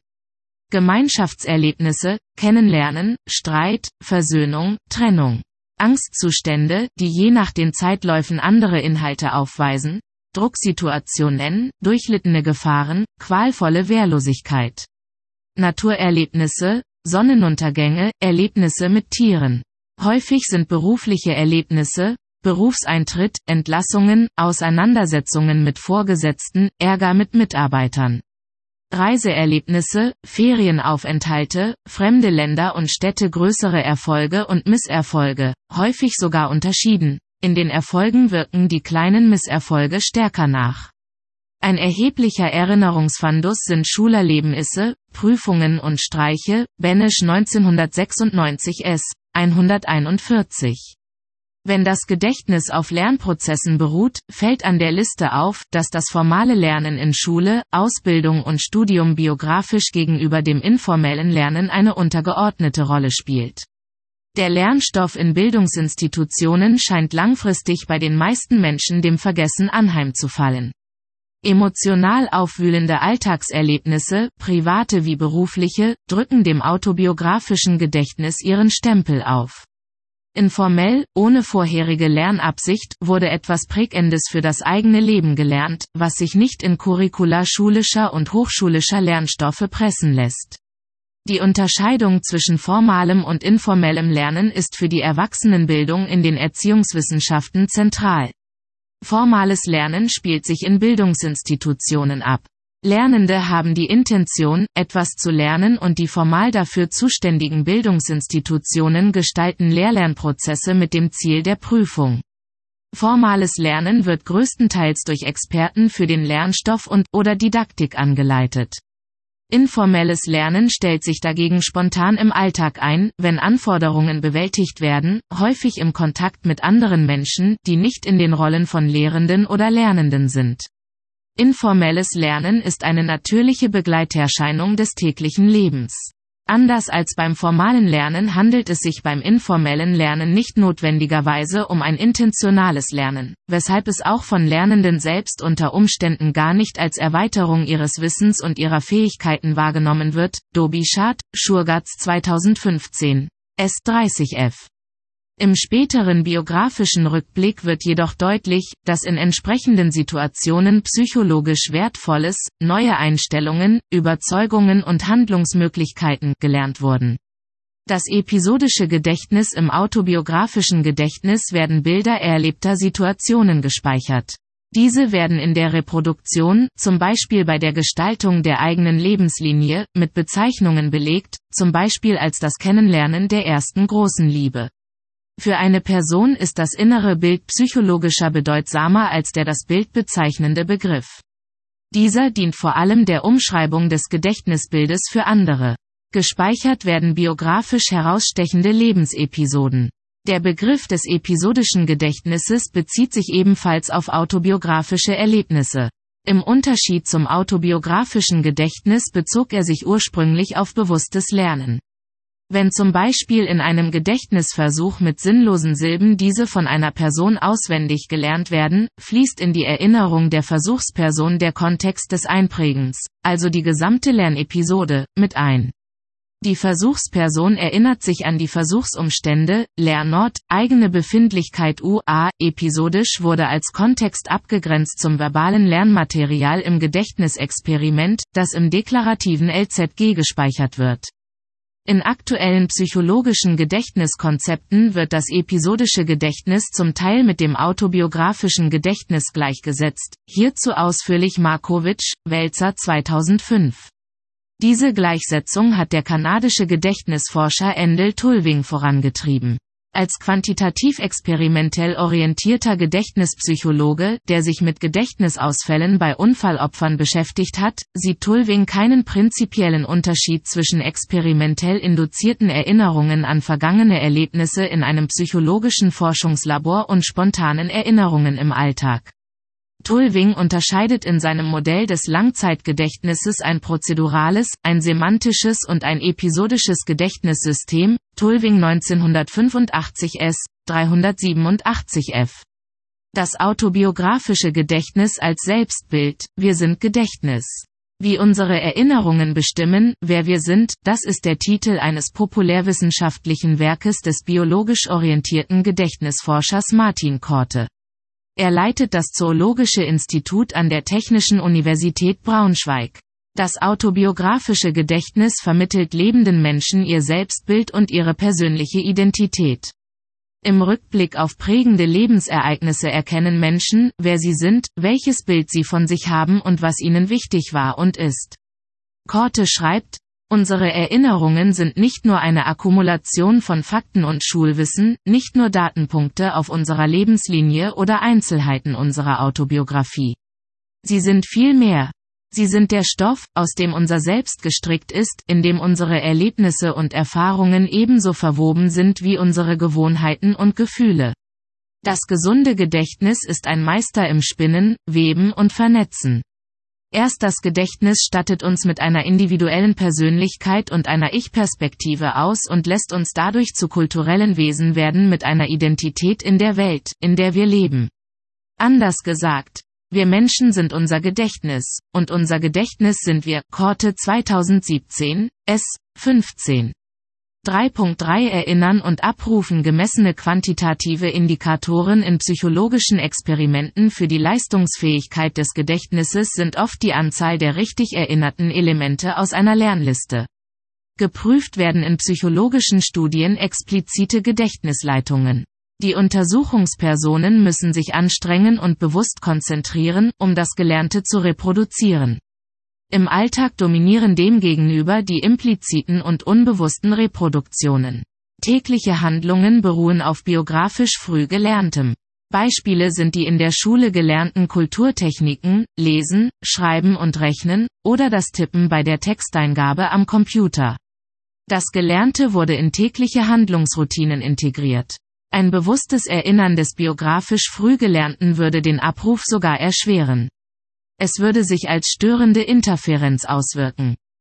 Gemeinschaftserlebnisse, Kennenlernen, Streit, Versöhnung, Trennung. Angstzustände, die je nach den Zeitläufen andere Inhalte aufweisen, Drucksituationen, durchlittene Gefahren, qualvolle Wehrlosigkeit. Naturerlebnisse, Sonnenuntergänge, Erlebnisse mit Tieren. Häufig sind berufliche Erlebnisse, Berufseintritt, Entlassungen, Auseinandersetzungen mit Vorgesetzten, Ärger mit Mitarbeitern. Reiseerlebnisse, Ferienaufenthalte, fremde Länder und Städte, größere Erfolge und Misserfolge, häufig sogar unterschieden. In den Erfolgen wirken die kleinen Misserfolge stärker nach. Ein erheblicher Erinnerungsfundus sind Schulerlebnisse, Prüfungen und Streiche, Benesch 1996 s. 141. Wenn das Gedächtnis auf Lernprozessen beruht, fällt an der Liste auf, dass das formale Lernen in Schule, Ausbildung und Studium biografisch gegenüber dem informellen Lernen eine untergeordnete Rolle spielt. Der Lernstoff in Bildungsinstitutionen scheint langfristig bei den meisten Menschen dem Vergessen anheimzufallen. Emotional aufwühlende Alltagserlebnisse, private wie berufliche, drücken dem autobiografischen Gedächtnis ihren Stempel auf. Informell, ohne vorherige Lernabsicht, wurde etwas Prägendes für das eigene Leben gelernt, was sich nicht in Curricula schulischer und hochschulischer Lernstoffe pressen lässt. Die Unterscheidung zwischen formalem und informellem Lernen ist für die Erwachsenenbildung in den Erziehungswissenschaften zentral. Formales Lernen spielt sich in Bildungsinstitutionen ab. Lernende haben die Intention, etwas zu lernen und die formal dafür zuständigen Bildungsinstitutionen gestalten Lehr-Lernprozesse mit dem Ziel der Prüfung. Formales Lernen wird größtenteils durch Experten für den Lernstoff und/oder Didaktik angeleitet. Informelles Lernen stellt sich dagegen spontan im Alltag ein, wenn Anforderungen bewältigt werden, häufig im Kontakt mit anderen Menschen, die nicht in den Rollen von Lehrenden oder Lernenden sind. Informelles Lernen ist eine natürliche Begleiterscheinung des täglichen Lebens. Anders als beim formalen Lernen handelt es sich beim informellen Lernen nicht notwendigerweise um ein intentionales Lernen, weshalb es auch von Lernenden selbst unter Umständen gar nicht als Erweiterung ihres Wissens und ihrer Fähigkeiten wahrgenommen wird. Dobishat, Shurgatz 2015. S30f. Im späteren biografischen Rückblick wird jedoch deutlich, dass in entsprechenden Situationen psychologisch Wertvolles, neue Einstellungen, Überzeugungen und Handlungsmöglichkeiten gelernt wurden. Das episodische Gedächtnis. Im autobiografischen Gedächtnis werden Bilder erlebter Situationen gespeichert. Diese werden in der Reproduktion, zum Beispiel bei der Gestaltung der eigenen Lebenslinie, mit Bezeichnungen belegt, zum Beispiel als das Kennenlernen der ersten großen Liebe. Für eine Person ist das innere Bild psychologischer bedeutsamer als der das Bild bezeichnende Begriff. Dieser dient vor allem der Umschreibung des Gedächtnisbildes für andere. Gespeichert werden biografisch herausstechende Lebensepisoden. Der Begriff des episodischen Gedächtnisses bezieht sich ebenfalls auf autobiografische Erlebnisse. Im Unterschied zum autobiografischen Gedächtnis bezog er sich ursprünglich auf bewusstes Lernen. Wenn zum Beispiel in einem Gedächtnisversuch mit sinnlosen Silben diese von einer Person auswendig gelernt werden, fließt in die Erinnerung der Versuchsperson der Kontext des Einprägens, also die gesamte Lernepisode, mit ein. Die Versuchsperson erinnert sich an die Versuchsumstände, Lernort, eigene Befindlichkeit UA. Episodisch wurde als Kontext abgegrenzt zum verbalen Lernmaterial im Gedächtnisexperiment, das im deklarativen LZG gespeichert wird. In aktuellen psychologischen Gedächtniskonzepten wird das episodische Gedächtnis zum Teil mit dem autobiografischen Gedächtnis gleichgesetzt, hierzu ausführlich Markowitsch, Welzer 2005. Diese Gleichsetzung hat der kanadische Gedächtnisforscher Endel Tulving vorangetrieben. Als quantitativ experimentell orientierter Gedächtnispsychologe, der sich mit Gedächtnisausfällen bei Unfallopfern beschäftigt hat, sieht Tulving keinen prinzipiellen Unterschied zwischen experimentell induzierten Erinnerungen an vergangene Erlebnisse in einem psychologischen Forschungslabor und spontanen Erinnerungen im Alltag. Tulving unterscheidet in seinem Modell des Langzeitgedächtnisses ein prozedurales, ein semantisches und ein episodisches Gedächtnissystem, Tulving 1985 s. 387 f. Das autobiografische Gedächtnis als Selbstbild, wir sind Gedächtnis. Wie unsere Erinnerungen bestimmen, wer wir sind, das ist der Titel eines populärwissenschaftlichen Werkes des biologisch orientierten Gedächtnisforschers Martin Korte. Er leitet das Zoologische Institut an der Technischen Universität Braunschweig. Das autobiografische Gedächtnis vermittelt lebenden Menschen ihr Selbstbild und ihre persönliche Identität. Im Rückblick auf prägende Lebensereignisse erkennen Menschen, wer sie sind, welches Bild sie von sich haben und was ihnen wichtig war und ist. Korte schreibt: Unsere Erinnerungen sind nicht nur eine Akkumulation von Fakten und Schulwissen, nicht nur Datenpunkte auf unserer Lebenslinie oder Einzelheiten unserer Autobiografie. Sie sind viel mehr. Sie sind der Stoff, aus dem unser Selbst gestrickt ist, in dem unsere Erlebnisse und Erfahrungen ebenso verwoben sind wie unsere Gewohnheiten und Gefühle. Das gesunde Gedächtnis ist ein Meister im Spinnen, Weben und Vernetzen. Erst das Gedächtnis stattet uns mit einer individuellen Persönlichkeit und einer Ich-Perspektive aus und lässt uns dadurch zu kulturellen Wesen werden mit einer Identität in der Welt, in der wir leben. Anders gesagt, wir Menschen sind unser Gedächtnis, und unser Gedächtnis sind wir. Korte 2017, s. 15. 3.3 Erinnern und Abrufen. Gemessene quantitative Indikatoren in psychologischen Experimenten für die Leistungsfähigkeit des Gedächtnisses sind oft die Anzahl der richtig erinnerten Elemente aus einer Lernliste. Geprüft werden in psychologischen Studien explizite Gedächtnisleitungen. Die Untersuchungspersonen müssen sich anstrengen und bewusst konzentrieren, um das Gelernte zu reproduzieren. Im Alltag dominieren demgegenüber die impliziten und unbewussten Reproduktionen. Tägliche Handlungen beruhen auf biografisch früh Gelerntem. Beispiele sind die in der Schule gelernten Kulturtechniken, Lesen, Schreiben und Rechnen, oder das Tippen bei der Texteingabe am Computer. Das Gelernte wurde in tägliche Handlungsroutinen integriert. Ein bewusstes Erinnern des biografisch früh Gelernten würde den Abruf sogar erschweren. Es würde sich als störende Interferenz auswirken.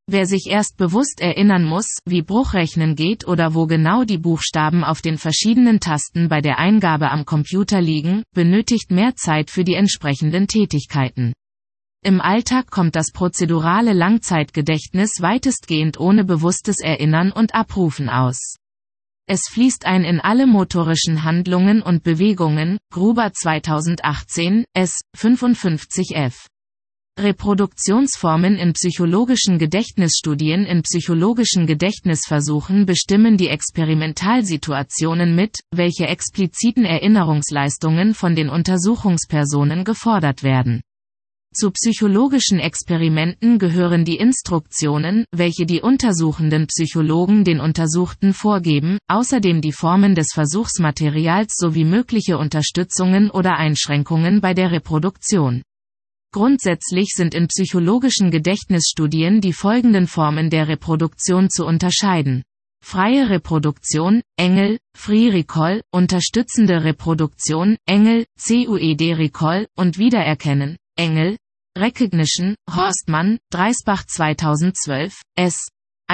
Wer sich erst bewusst erinnern muss, wie Bruchrechnen geht oder wo genau die Buchstaben auf den verschiedenen Tasten bei der Eingabe am Computer liegen, benötigt mehr Zeit für die entsprechenden Tätigkeiten. Im Alltag kommt das prozedurale Langzeitgedächtnis weitestgehend ohne bewusstes Erinnern und Abrufen aus. Es fließt ein in alle motorischen Handlungen und Bewegungen, Gruber 2018, S. 55f. Reproduktionsformen in psychologischen Gedächtnisstudien. In psychologischen Gedächtnisversuchen bestimmen die Experimentalsituationen mit, welche expliziten Erinnerungsleistungen von den Untersuchungspersonen gefordert werden. Zu psychologischen Experimenten gehören die Instruktionen, welche die untersuchenden Psychologen den Untersuchten vorgeben, außerdem die Formen des Versuchsmaterials sowie mögliche Unterstützungen oder Einschränkungen bei der Reproduktion. Grundsätzlich sind in psychologischen Gedächtnisstudien die folgenden Formen der Reproduktion zu unterscheiden: freie Reproduktion, Engel, Free Recall, unterstützende Reproduktion, Engel, CUED Recall, und Wiedererkennen, Engel, Recognition, Horstmann, Dreisbach 2012, S.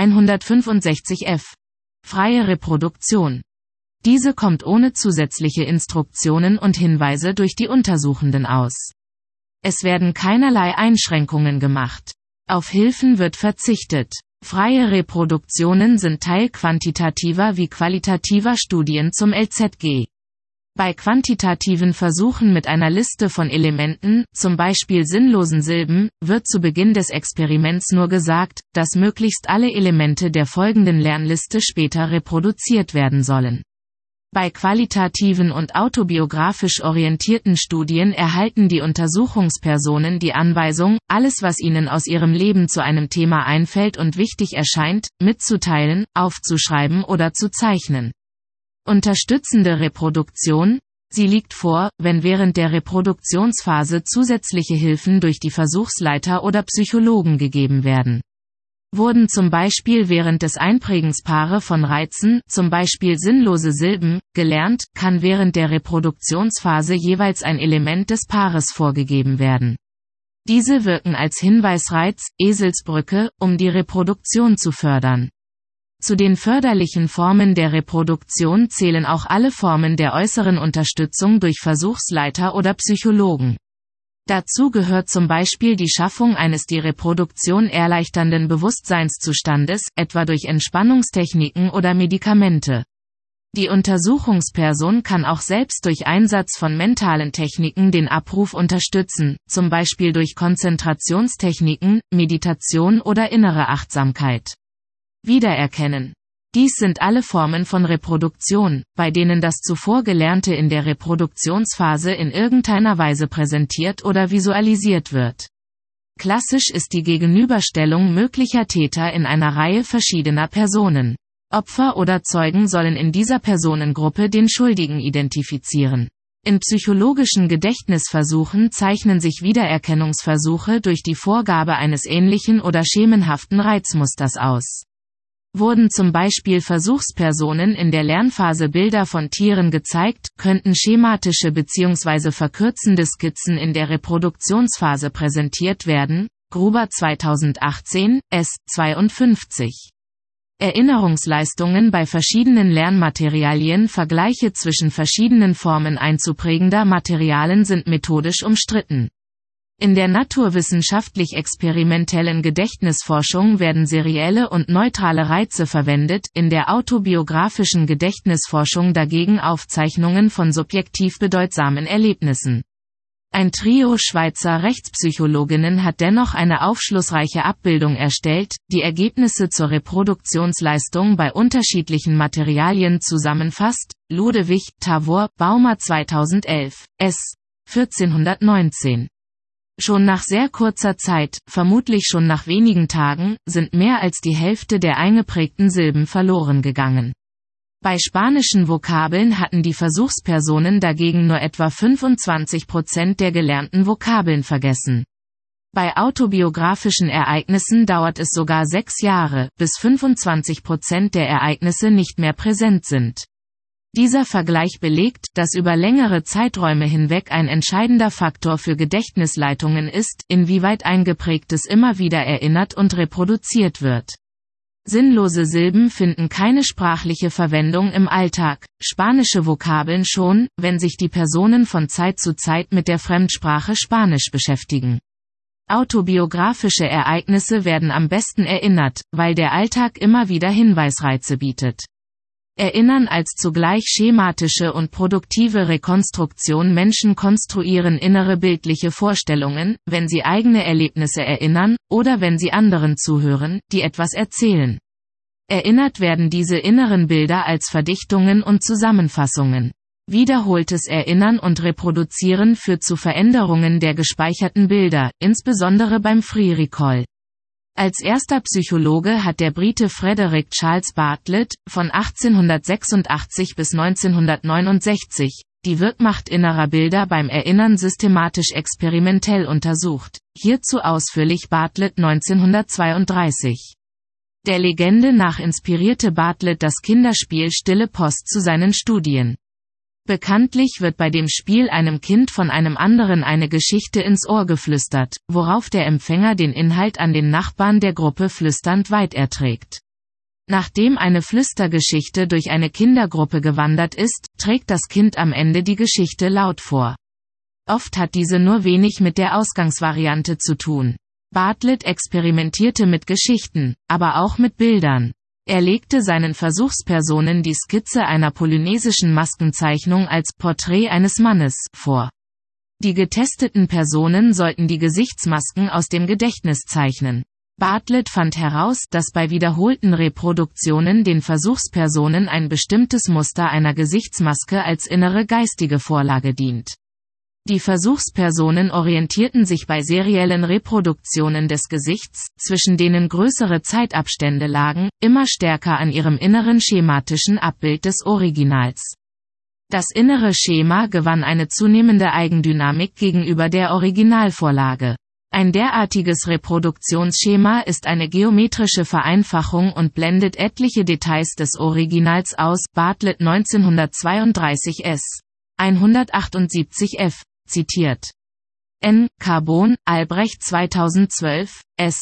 165f. Freie Reproduktion. Diese kommt ohne zusätzliche Instruktionen und Hinweise durch die Untersuchenden aus. Es werden keinerlei Einschränkungen gemacht. Auf Hilfen wird verzichtet. Freie Reproduktionen sind Teil quantitativer wie qualitativer Studien zum LZG. Bei quantitativen Versuchen mit einer Liste von Elementen, zum Beispiel sinnlosen Silben, wird zu Beginn des Experiments nur gesagt, dass möglichst alle Elemente der folgenden Lernliste später reproduziert werden sollen. Bei qualitativen und autobiografisch orientierten Studien erhalten die Untersuchungspersonen die Anweisung, alles was ihnen aus ihrem Leben zu einem Thema einfällt und wichtig erscheint, mitzuteilen, aufzuschreiben oder zu zeichnen. Unterstützende Reproduktion. Sie liegt vor, wenn während der Reproduktionsphase zusätzliche Hilfen durch die Versuchsleiter oder Psychologen gegeben werden. Wurden zum Beispiel während des Einprägens Paare von Reizen, zum Beispiel sinnlose Silben, gelernt, kann während der Reproduktionsphase jeweils ein Element des Paares vorgegeben werden. Diese wirken als Hinweisreiz, Eselsbrücke, um die Reproduktion zu fördern. Zu den förderlichen Formen der Reproduktion zählen auch alle Formen der äußeren Unterstützung durch Versuchsleiter oder Psychologen. Dazu gehört zum Beispiel die Schaffung eines die Reproduktion erleichternden Bewusstseinszustandes, etwa durch Entspannungstechniken oder Medikamente. Die Untersuchungsperson kann auch selbst durch Einsatz von mentalen Techniken den Abruf unterstützen, zum Beispiel durch Konzentrationstechniken, Meditation oder innere Achtsamkeit. Wiedererkennen. Dies sind alle Formen von Reproduktion, bei denen das zuvor Gelernte in der Reproduktionsphase in irgendeiner Weise präsentiert oder visualisiert wird. Klassisch ist die Gegenüberstellung möglicher Täter in einer Reihe verschiedener Personen. Opfer oder Zeugen sollen in dieser Personengruppe den Schuldigen identifizieren. In psychologischen Gedächtnisversuchen zeichnen sich Wiedererkennungsversuche durch die Vorgabe eines ähnlichen oder schemenhaften Reizmusters aus. Wurden zum Beispiel Versuchspersonen in der Lernphase Bilder von Tieren gezeigt, könnten schematische bzw. verkürzende Skizzen in der Reproduktionsphase präsentiert werden. Gruber 2018, S. 52. Erinnerungsleistungen bei verschiedenen Lernmaterialien. Vergleiche zwischen verschiedenen Formen einzuprägender Materialien sind methodisch umstritten. In der naturwissenschaftlich-experimentellen Gedächtnisforschung werden serielle und neutrale Reize verwendet, in der autobiografischen Gedächtnisforschung dagegen Aufzeichnungen von subjektiv bedeutsamen Erlebnissen. Ein Trio Schweizer Rechtspsychologinnen hat dennoch eine aufschlussreiche Abbildung erstellt, die Ergebnisse zur Reproduktionsleistung bei unterschiedlichen Materialien zusammenfasst. Ludewig, Tavor, Baumer 2011, S. 1419. Schon nach sehr kurzer Zeit, vermutlich schon nach wenigen Tagen, sind mehr als die Hälfte der eingeprägten Silben verloren gegangen. Bei spanischen Vokabeln hatten die Versuchspersonen dagegen nur etwa 25% der gelernten Vokabeln vergessen. Bei autobiografischen Ereignissen dauert es sogar 6 Jahre, bis 25% der Ereignisse nicht mehr präsent sind. Dieser Vergleich belegt, dass über längere Zeiträume hinweg ein entscheidender Faktor für Gedächtnisleitungen ist, inwieweit Eingeprägtes immer wieder erinnert und reproduziert wird. Sinnlose Silben finden keine sprachliche Verwendung im Alltag, spanische Vokabeln schon, wenn sich die Personen von Zeit zu Zeit mit der Fremdsprache Spanisch beschäftigen. Autobiografische Ereignisse werden am besten erinnert, weil der Alltag immer wieder Hinweisreize bietet. Erinnern als zugleich schematische und produktive Rekonstruktion. Menschen konstruieren innere bildliche Vorstellungen, wenn sie eigene Erlebnisse erinnern, oder wenn sie anderen zuhören, die etwas erzählen. Erinnert werden diese inneren Bilder als Verdichtungen und Zusammenfassungen. Wiederholtes Erinnern und Reproduzieren führt zu Veränderungen der gespeicherten Bilder, insbesondere beim Free Recall. Als erster Psychologe hat der Brite Frederick Charles Bartlett, von 1886 bis 1969, die Wirkmacht innerer Bilder beim Erinnern systematisch experimentell untersucht, hierzu ausführlich Bartlett 1932. Der Legende nach inspirierte Bartlett das Kinderspiel Stille Post zu seinen Studien. Bekanntlich wird bei dem Spiel einem Kind von einem anderen eine Geschichte ins Ohr geflüstert, worauf der Empfänger den Inhalt an den Nachbarn der Gruppe flüsternd weiterträgt. Nachdem eine Flüstergeschichte durch eine Kindergruppe gewandert ist, trägt das Kind am Ende die Geschichte laut vor. Oft hat diese nur wenig mit der Ausgangsvariante zu tun. Bartlett experimentierte mit Geschichten, aber auch mit Bildern. Er legte seinen Versuchspersonen die Skizze einer polynesischen Maskenzeichnung als Porträt eines Mannes vor. Die getesteten Personen sollten die Gesichtsmasken aus dem Gedächtnis zeichnen. Bartlett fand heraus, dass bei wiederholten Reproduktionen den Versuchspersonen ein bestimmtes Muster einer Gesichtsmaske als innere geistige Vorlage dient. Die Versuchspersonen orientierten sich bei seriellen Reproduktionen des Gesichts, zwischen denen größere Zeitabstände lagen, immer stärker an ihrem inneren schematischen Abbild des Originals. Das innere Schema gewann eine zunehmende Eigendynamik gegenüber der Originalvorlage. Ein derartiges Reproduktionsschema ist eine geometrische Vereinfachung und blendet etliche Details des Originals aus. Bartlett 1932 s. 178 f. zitiert. N. Carbon, Albrecht 2012, S.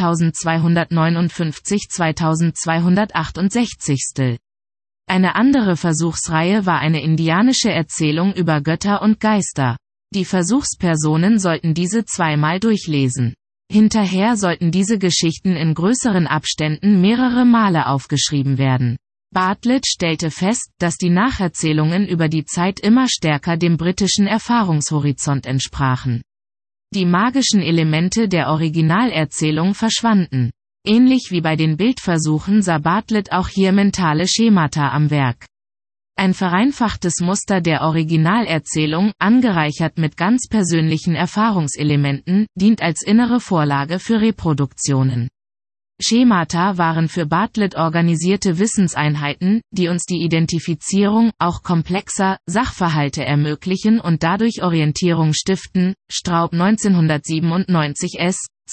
2259-2268. Eine andere Versuchsreihe war eine indianische Erzählung über Götter und Geister. Die Versuchspersonen sollten diese zweimal durchlesen. Hinterher sollten diese Geschichten in größeren Abständen mehrere Male aufgeschrieben werden. Bartlett stellte fest, dass die Nacherzählungen über die Zeit immer stärker dem britischen Erfahrungshorizont entsprachen. Die magischen Elemente der Originalerzählung verschwanden. Ähnlich wie bei den Bildversuchen sah Bartlett auch hier mentale Schemata am Werk. Ein vereinfachtes Muster der Originalerzählung, angereichert mit ganz persönlichen Erfahrungselementen, dient als innere Vorlage für Reproduktionen. Schemata waren für Bartlett organisierte Wissenseinheiten, die uns die Identifizierung, auch komplexer, Sachverhalte ermöglichen und dadurch Orientierung stiften. Straub 1997 s.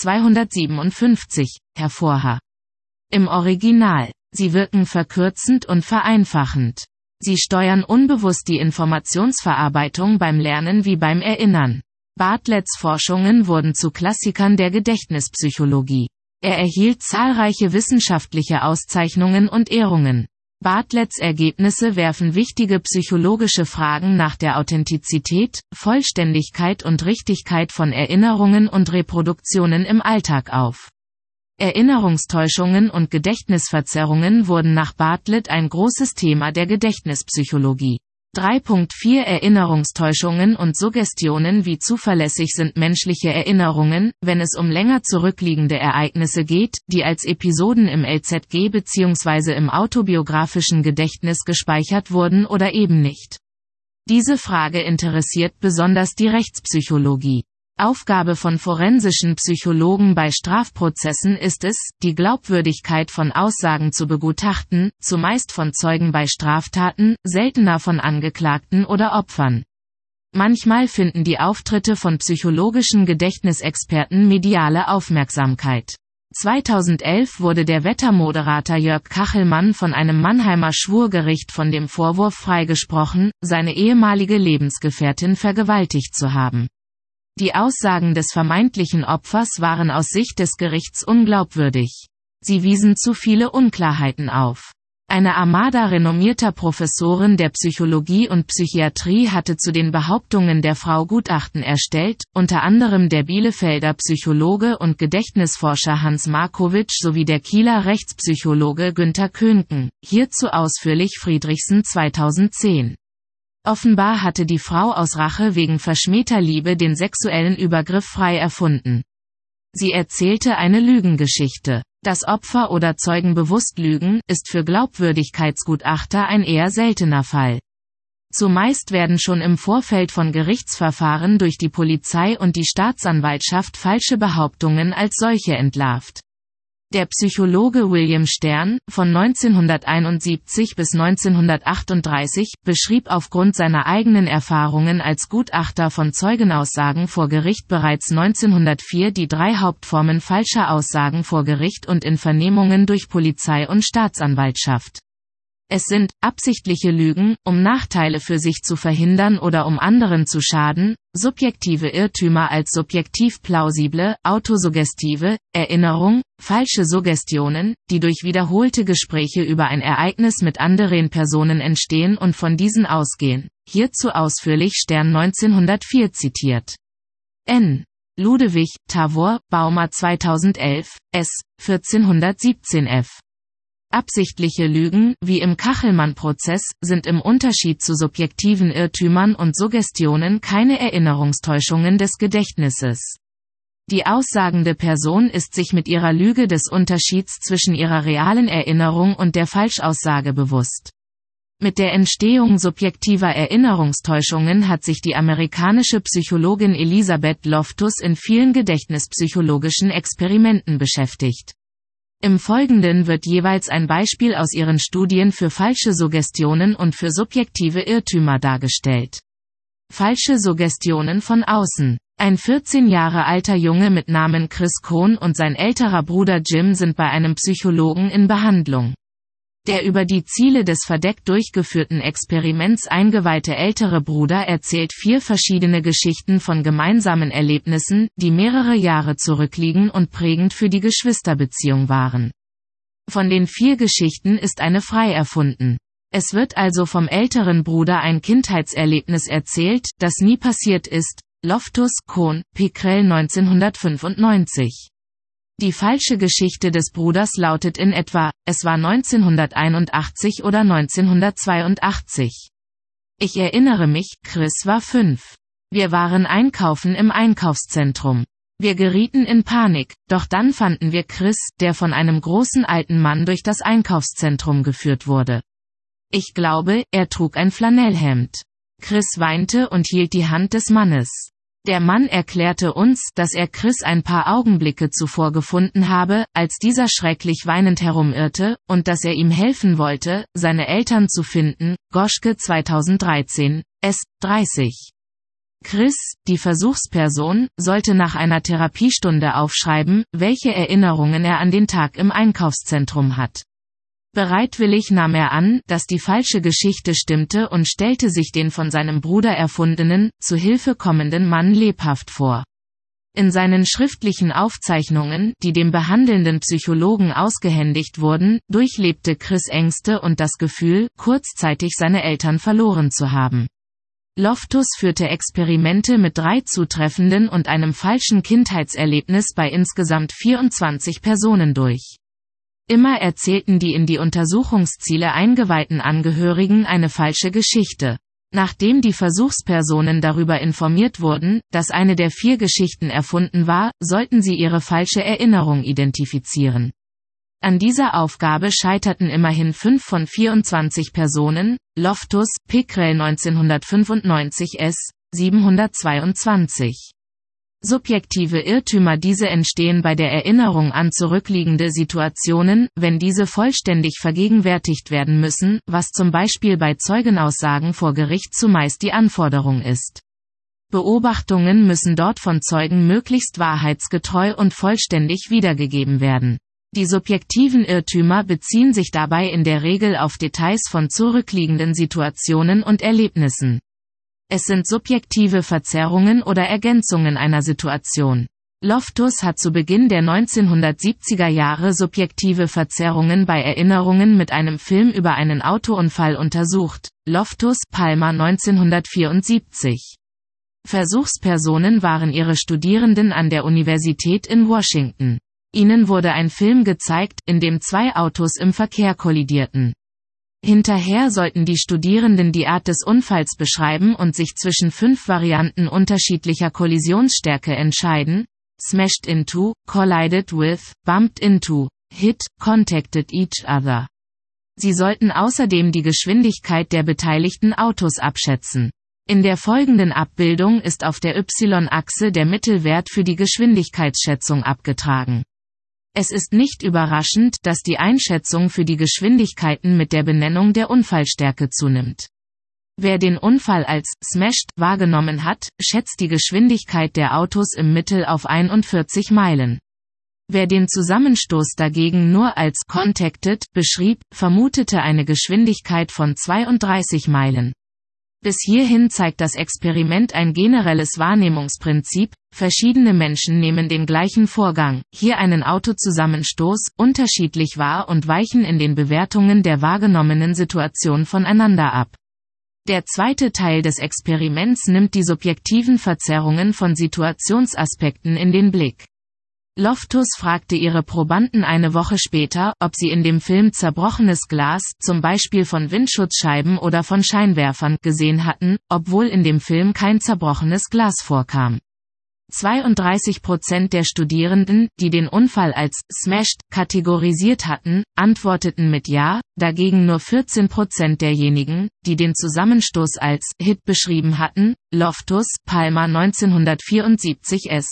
257, hervorha. Im Original. Sie wirken verkürzend und vereinfachend. Sie steuern unbewusst die Informationsverarbeitung beim Lernen wie beim Erinnern. Bartletts Forschungen wurden zu Klassikern der Gedächtnispsychologie. Er erhielt zahlreiche wissenschaftliche Auszeichnungen und Ehrungen. Bartletts Ergebnisse werfen wichtige psychologische Fragen nach der Authentizität, Vollständigkeit und Richtigkeit von Erinnerungen und Reproduktionen im Alltag auf. Erinnerungstäuschungen und Gedächtnisverzerrungen wurden nach Bartlett ein großes Thema der Gedächtnispsychologie. 3.4 Erinnerungstäuschungen und Suggestionen. Wie zuverlässig sind menschliche Erinnerungen, wenn es um länger zurückliegende Ereignisse geht, die als Episoden im LZG bzw. im autobiografischen Gedächtnis gespeichert wurden oder eben nicht? Diese Frage interessiert besonders die Rechtspsychologie. Aufgabe von forensischen Psychologen bei Strafprozessen ist es, die Glaubwürdigkeit von Aussagen zu begutachten, zumeist von Zeugen bei Straftaten, seltener von Angeklagten oder Opfern. Manchmal finden die Auftritte von psychologischen Gedächtnisexperten mediale Aufmerksamkeit. 2011 wurde der Wettermoderator Jörg Kachelmann von einem Mannheimer Schwurgericht von dem Vorwurf freigesprochen, seine ehemalige Lebensgefährtin vergewaltigt zu haben. Die Aussagen des vermeintlichen Opfers waren aus Sicht des Gerichts unglaubwürdig. Sie wiesen zu viele Unklarheiten auf. Eine Armada renommierter Professoren der Psychologie und Psychiatrie hatte zu den Behauptungen der Frau Gutachten erstellt, unter anderem der Bielefelder Psychologe und Gedächtnisforscher Hans Markowitsch sowie der Kieler Rechtspsychologe Günter Köhnken, hierzu ausführlich Friedrichsen 2010. Offenbar hatte die Frau aus Rache wegen verschmähter Liebe den sexuellen Übergriff frei erfunden. Sie erzählte eine Lügengeschichte. Dass Opfer oder Zeugen bewusst lügen, ist für Glaubwürdigkeitsgutachter ein eher seltener Fall. Zumeist werden schon im Vorfeld von Gerichtsverfahren durch die Polizei und die Staatsanwaltschaft falsche Behauptungen als solche entlarvt. Der Psychologe William Stern, von 1971 bis 1938, beschrieb aufgrund seiner eigenen Erfahrungen als Gutachter von Zeugenaussagen vor Gericht bereits 1904 die 3 Hauptformen falscher Aussagen vor Gericht und in Vernehmungen durch Polizei und Staatsanwaltschaft. Es sind absichtliche Lügen, um Nachteile für sich zu verhindern oder um anderen zu schaden, subjektive Irrtümer als subjektiv plausible, autosuggestive Erinnerung, falsche Suggestionen, die durch wiederholte Gespräche über ein Ereignis mit anderen Personen entstehen und von diesen ausgehen. Hierzu ausführlich Stern 1904 zitiert. N. Ludewig, Tavor, Baumer 2011, S. 1417 f. Absichtliche Lügen, wie im Kachelmann-Prozess, sind im Unterschied zu subjektiven Irrtümern und Suggestionen keine Erinnerungstäuschungen des Gedächtnisses. Die aussagende Person ist sich mit ihrer Lüge des Unterschieds zwischen ihrer realen Erinnerung und der Falschaussage bewusst. Mit der Entstehung subjektiver Erinnerungstäuschungen hat sich die amerikanische Psychologin Elisabeth Loftus in vielen gedächtnispsychologischen Experimenten beschäftigt. Im Folgenden wird jeweils ein Beispiel aus ihren Studien für falsche Suggestionen und für subjektive Irrtümer dargestellt. Falsche Suggestionen von außen. Ein 14 Jahre alter Junge mit Namen Chris Kohn und sein älterer Bruder Jim sind bei einem Psychologen in Behandlung. Der über die Ziele des verdeckt durchgeführten Experiments eingeweihte ältere Bruder erzählt 4 verschiedene Geschichten von gemeinsamen Erlebnissen, die mehrere Jahre zurückliegen und prägend für die Geschwisterbeziehung waren. Von den 4 Geschichten ist eine frei erfunden. Es wird also vom älteren Bruder ein Kindheitserlebnis erzählt, das nie passiert ist. Loftus, Kohn, Pickrell 1995. Die falsche Geschichte des Bruders lautet in etwa, es war 1981 oder 1982. Ich erinnere mich, Chris war 5. Wir waren einkaufen im Einkaufszentrum. Wir gerieten in Panik, doch dann fanden wir Chris, der von einem großen alten Mann durch das Einkaufszentrum geführt wurde. Ich glaube, er trug ein Flanellhemd. Chris weinte und hielt die Hand des Mannes. Der Mann erklärte uns, dass er Chris ein paar Augenblicke zuvor gefunden habe, als dieser schrecklich weinend herumirrte, und dass er ihm helfen wollte, seine Eltern zu finden. Goschke 2013, S. 30. Chris, die Versuchsperson, sollte nach einer Therapiestunde aufschreiben, welche Erinnerungen er an den Tag im Einkaufszentrum hat. Bereitwillig nahm er an, dass die falsche Geschichte stimmte und stellte sich den von seinem Bruder erfundenen, zu Hilfe kommenden Mann lebhaft vor. In seinen schriftlichen Aufzeichnungen, die dem behandelnden Psychologen ausgehändigt wurden, durchlebte Chris Ängste und das Gefühl, kurzzeitig seine Eltern verloren zu haben. Loftus führte Experimente mit 3 zutreffenden und einem falschen Kindheitserlebnis bei insgesamt 24 Personen durch. Immer erzählten die in die Untersuchungsziele eingeweihten Angehörigen eine falsche Geschichte. Nachdem die Versuchspersonen darüber informiert wurden, dass eine der 4 Geschichten erfunden war, sollten sie ihre falsche Erinnerung identifizieren. An dieser Aufgabe scheiterten immerhin 5 von 24 Personen. Loftus, Pickrell 1995 S. 722. Subjektive Irrtümer. Diese entstehen bei der Erinnerung an zurückliegende Situationen, wenn diese vollständig vergegenwärtigt werden müssen, was zum Beispiel bei Zeugenaussagen vor Gericht zumeist die Anforderung ist. Beobachtungen müssen dort von Zeugen möglichst wahrheitsgetreu und vollständig wiedergegeben werden. Die subjektiven Irrtümer beziehen sich dabei in der Regel auf Details von zurückliegenden Situationen und Erlebnissen. Es sind subjektive Verzerrungen oder Ergänzungen einer Situation. Loftus hat zu Beginn der 1970er Jahre subjektive Verzerrungen bei Erinnerungen mit einem Film über einen Autounfall untersucht. Loftus, Palmer 1974. Versuchspersonen waren ihre Studierenden an der Universität in Washington. Ihnen wurde ein Film gezeigt, in dem 2 Autos im Verkehr kollidierten. Hinterher sollten die Studierenden die Art des Unfalls beschreiben und sich zwischen 5 Varianten unterschiedlicher Kollisionsstärke entscheiden: smashed into, collided with, bumped into, hit, contacted each other. Sie sollten außerdem die Geschwindigkeit der beteiligten Autos abschätzen. In der folgenden Abbildung ist auf der Y-Achse der Mittelwert für die Geschwindigkeitsschätzung abgetragen. Es ist nicht überraschend, dass die Einschätzung für die Geschwindigkeiten mit der Benennung der Unfallstärke zunimmt. Wer den Unfall als smashed wahrgenommen hat, schätzt die Geschwindigkeit der Autos im Mittel auf 41 Meilen. Wer den Zusammenstoß dagegen nur als contacted beschrieb, vermutete eine Geschwindigkeit von 32 Meilen. Bis hierhin zeigt das Experiment ein generelles Wahrnehmungsprinzip: Verschiedene Menschen nehmen den gleichen Vorgang, hier einen Autozusammenstoß, unterschiedlich wahr und weichen in den Bewertungen der wahrgenommenen Situation voneinander ab. Der zweite Teil des Experiments nimmt die subjektiven Verzerrungen von Situationsaspekten in den Blick. Loftus fragte ihre Probanden eine Woche später, ob sie in dem Film zerbrochenes Glas, zum Beispiel von Windschutzscheiben oder von Scheinwerfern, gesehen hatten, obwohl in dem Film kein zerbrochenes Glas vorkam. 32% der Studierenden, die den Unfall als smashed kategorisiert hatten, antworteten mit Ja, dagegen nur 14% derjenigen, die den Zusammenstoß als hit beschrieben hatten. Loftus, Palmer 1974 s.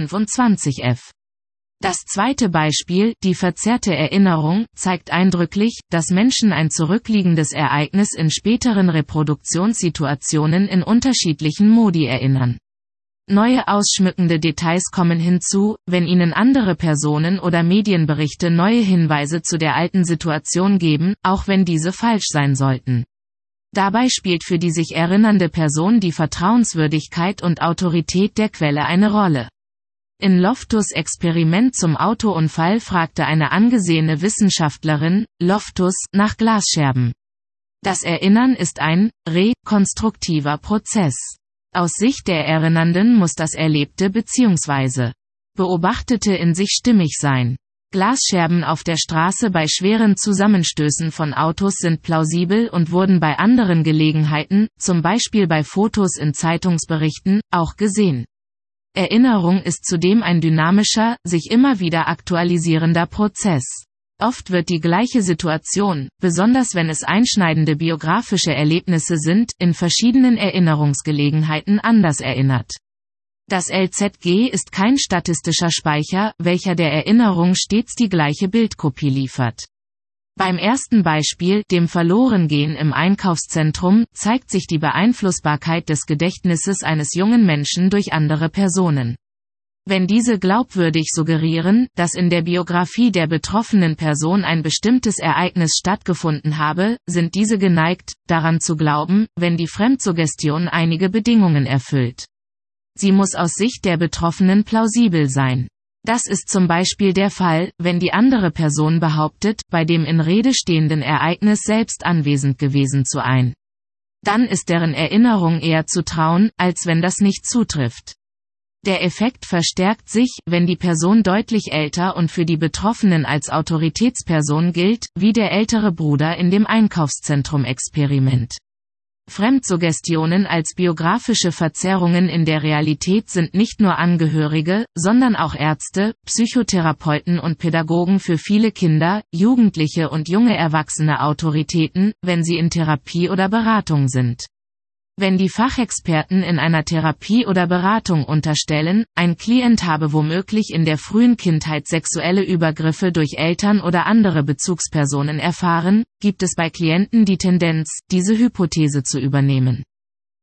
25f. Das zweite Beispiel, die verzerrte Erinnerung, zeigt eindrücklich, dass Menschen ein zurückliegendes Ereignis in späteren Reproduktionssituationen in unterschiedlichen Modi erinnern. Neue ausschmückende Details kommen hinzu, wenn ihnen andere Personen oder Medienberichte neue Hinweise zu der alten Situation geben, auch wenn diese falsch sein sollten. Dabei spielt für die sich erinnernde Person die Vertrauenswürdigkeit und Autorität der Quelle eine Rolle. In Loftus' Experiment zum Autounfall fragte eine angesehene Wissenschaftlerin, Loftus, nach Glasscherben. Das Erinnern ist ein rekonstruktiver Prozess. Aus Sicht der Erinnernden muss das Erlebte bzw. Beobachtete in sich stimmig sein. Glasscherben auf der Straße bei schweren Zusammenstößen von Autos sind plausibel und wurden bei anderen Gelegenheiten, zum Beispiel bei Fotos in Zeitungsberichten, auch gesehen. Erinnerung ist zudem ein dynamischer, sich immer wieder aktualisierender Prozess. Oft wird die gleiche Situation, besonders wenn es einschneidende biografische Erlebnisse sind, in verschiedenen Erinnerungsgelegenheiten anders erinnert. Das LZG ist kein statistischer Speicher, welcher der Erinnerung stets die gleiche Bildkopie liefert. Beim ersten Beispiel, dem Verlorengehen im Einkaufszentrum, zeigt sich die Beeinflussbarkeit des Gedächtnisses eines jungen Menschen durch andere Personen. Wenn diese glaubwürdig suggerieren, dass in der Biografie der betroffenen Person ein bestimmtes Ereignis stattgefunden habe, sind diese geneigt, daran zu glauben, wenn die Fremdsuggestion einige Bedingungen erfüllt. Sie muss aus Sicht der Betroffenen plausibel sein. Das ist zum Beispiel der Fall, wenn die andere Person behauptet, bei dem in Rede stehenden Ereignis selbst anwesend gewesen zu sein. Dann ist deren Erinnerung eher zu trauen, als wenn das nicht zutrifft. Der Effekt verstärkt sich, wenn die Person deutlich älter und für die Betroffenen als Autoritätsperson gilt, wie der ältere Bruder in dem Einkaufszentrum-Experiment. Fremdsuggestionen als biografische Verzerrungen in der Realität sind nicht nur Angehörige, sondern auch Ärzte, Psychotherapeuten und Pädagogen für viele Kinder, Jugendliche und junge Erwachsene Autoritäten, wenn sie in Therapie oder Beratung sind. Wenn die Fachexperten in einer Therapie oder Beratung unterstellen, ein Klient habe womöglich in der frühen Kindheit sexuelle Übergriffe durch Eltern oder andere Bezugspersonen erfahren, gibt es bei Klienten die Tendenz, diese Hypothese zu übernehmen.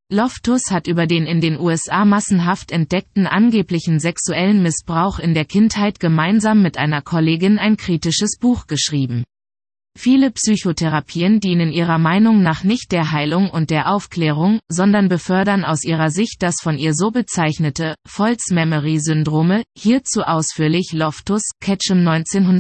Loftus hat über den in den USA massenhaft entdeckten angeblichen sexuellen Missbrauch in der Kindheit gemeinsam mit einer Kollegin ein kritisches Buch geschrieben. Viele Psychotherapien dienen ihrer Meinung nach nicht der Heilung und der Aufklärung, sondern befördern aus ihrer Sicht das von ihr so bezeichnete False-Memory-Syndrome, hierzu ausführlich Loftus, Ketchum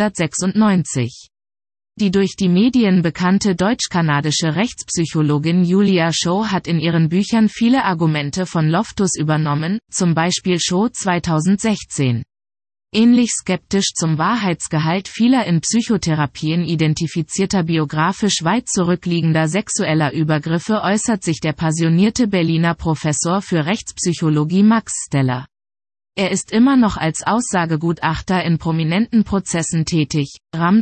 1996. Die durch die Medien bekannte deutsch-kanadische Rechtspsychologin Julia Scho hat in ihren Büchern viele Argumente von Loftus übernommen, zum Beispiel Scho 2016. Ähnlich skeptisch zum Wahrheitsgehalt vieler in Psychotherapien identifizierter biografisch weit zurückliegender sexueller Übergriffe äußert sich der passionierte Berliner Professor für Rechtspsychologie Max Steller. Er ist immer noch als Aussagegutachter in prominenten Prozessen tätig, RAM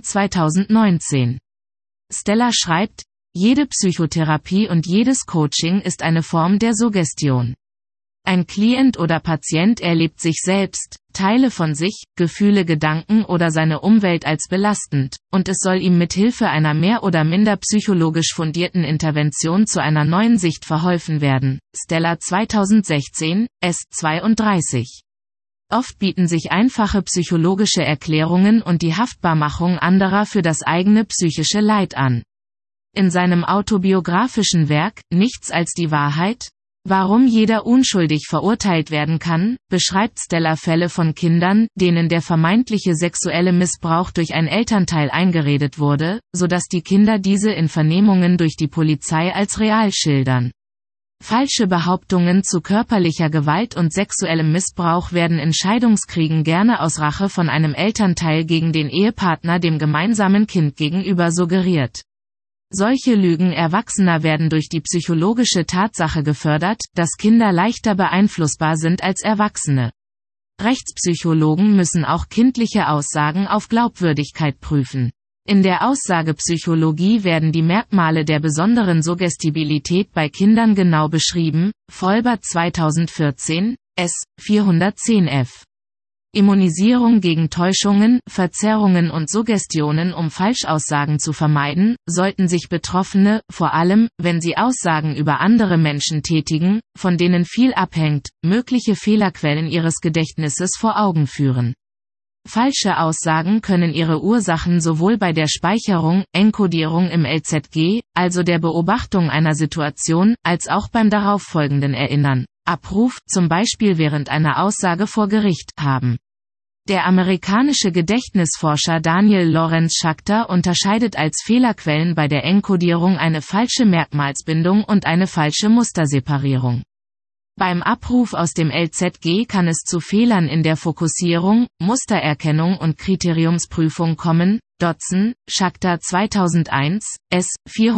2019. Steller schreibt, jede Psychotherapie und jedes Coaching ist eine Form der Suggestion. Ein Klient oder Patient erlebt sich selbst, Teile von sich, Gefühle, Gedanken oder seine Umwelt als belastend, und es soll ihm mit Hilfe einer mehr oder minder psychologisch fundierten Intervention zu einer neuen Sicht verholfen werden. Steller 2016, S. 32. Oft bieten sich einfache psychologische Erklärungen und die Haftbarmachung anderer für das eigene psychische Leid an. In seinem autobiografischen Werk »Nichts als die Wahrheit? Warum jeder unschuldig verurteilt werden kann«, beschreibt Steller Fälle von Kindern, denen der vermeintliche sexuelle Missbrauch durch ein Elternteil eingeredet wurde, sodass die Kinder diese in Vernehmungen durch die Polizei als real schildern. Falsche Behauptungen zu körperlicher Gewalt und sexuellem Missbrauch werden in Scheidungskriegen gerne aus Rache von einem Elternteil gegen den Ehepartner dem gemeinsamen Kind gegenüber suggeriert. Solche Lügen Erwachsener werden durch die psychologische Tatsache gefördert, dass Kinder leichter beeinflussbar sind als Erwachsene. Rechtspsychologen müssen auch kindliche Aussagen auf Glaubwürdigkeit prüfen. In der Aussagepsychologie werden die Merkmale der besonderen Suggestibilität bei Kindern genau beschrieben, Vollbert 2014, S. 410f. Immunisierung gegen Täuschungen, Verzerrungen und Suggestionen. Um Falschaussagen zu vermeiden, sollten sich Betroffene, vor allem, wenn sie Aussagen über andere Menschen tätigen, von denen viel abhängt, mögliche Fehlerquellen ihres Gedächtnisses vor Augen führen. Falsche Aussagen können ihre Ursachen sowohl bei der Speicherung, Enkodierung im LZG, also der Beobachtung einer Situation, als auch beim darauffolgenden Erinnern, Abruf, zum Beispiel während einer Aussage vor Gericht, haben. Der amerikanische Gedächtnisforscher Daniel Lorenz Schachter unterscheidet als Fehlerquellen bei der Enkodierung eine falsche Merkmalsbindung und eine falsche Musterseparierung. Beim Abruf aus dem LZG kann es zu Fehlern in der Fokussierung, Mustererkennung und Kriteriumsprüfung kommen. Dodson, Schachter 2001, S.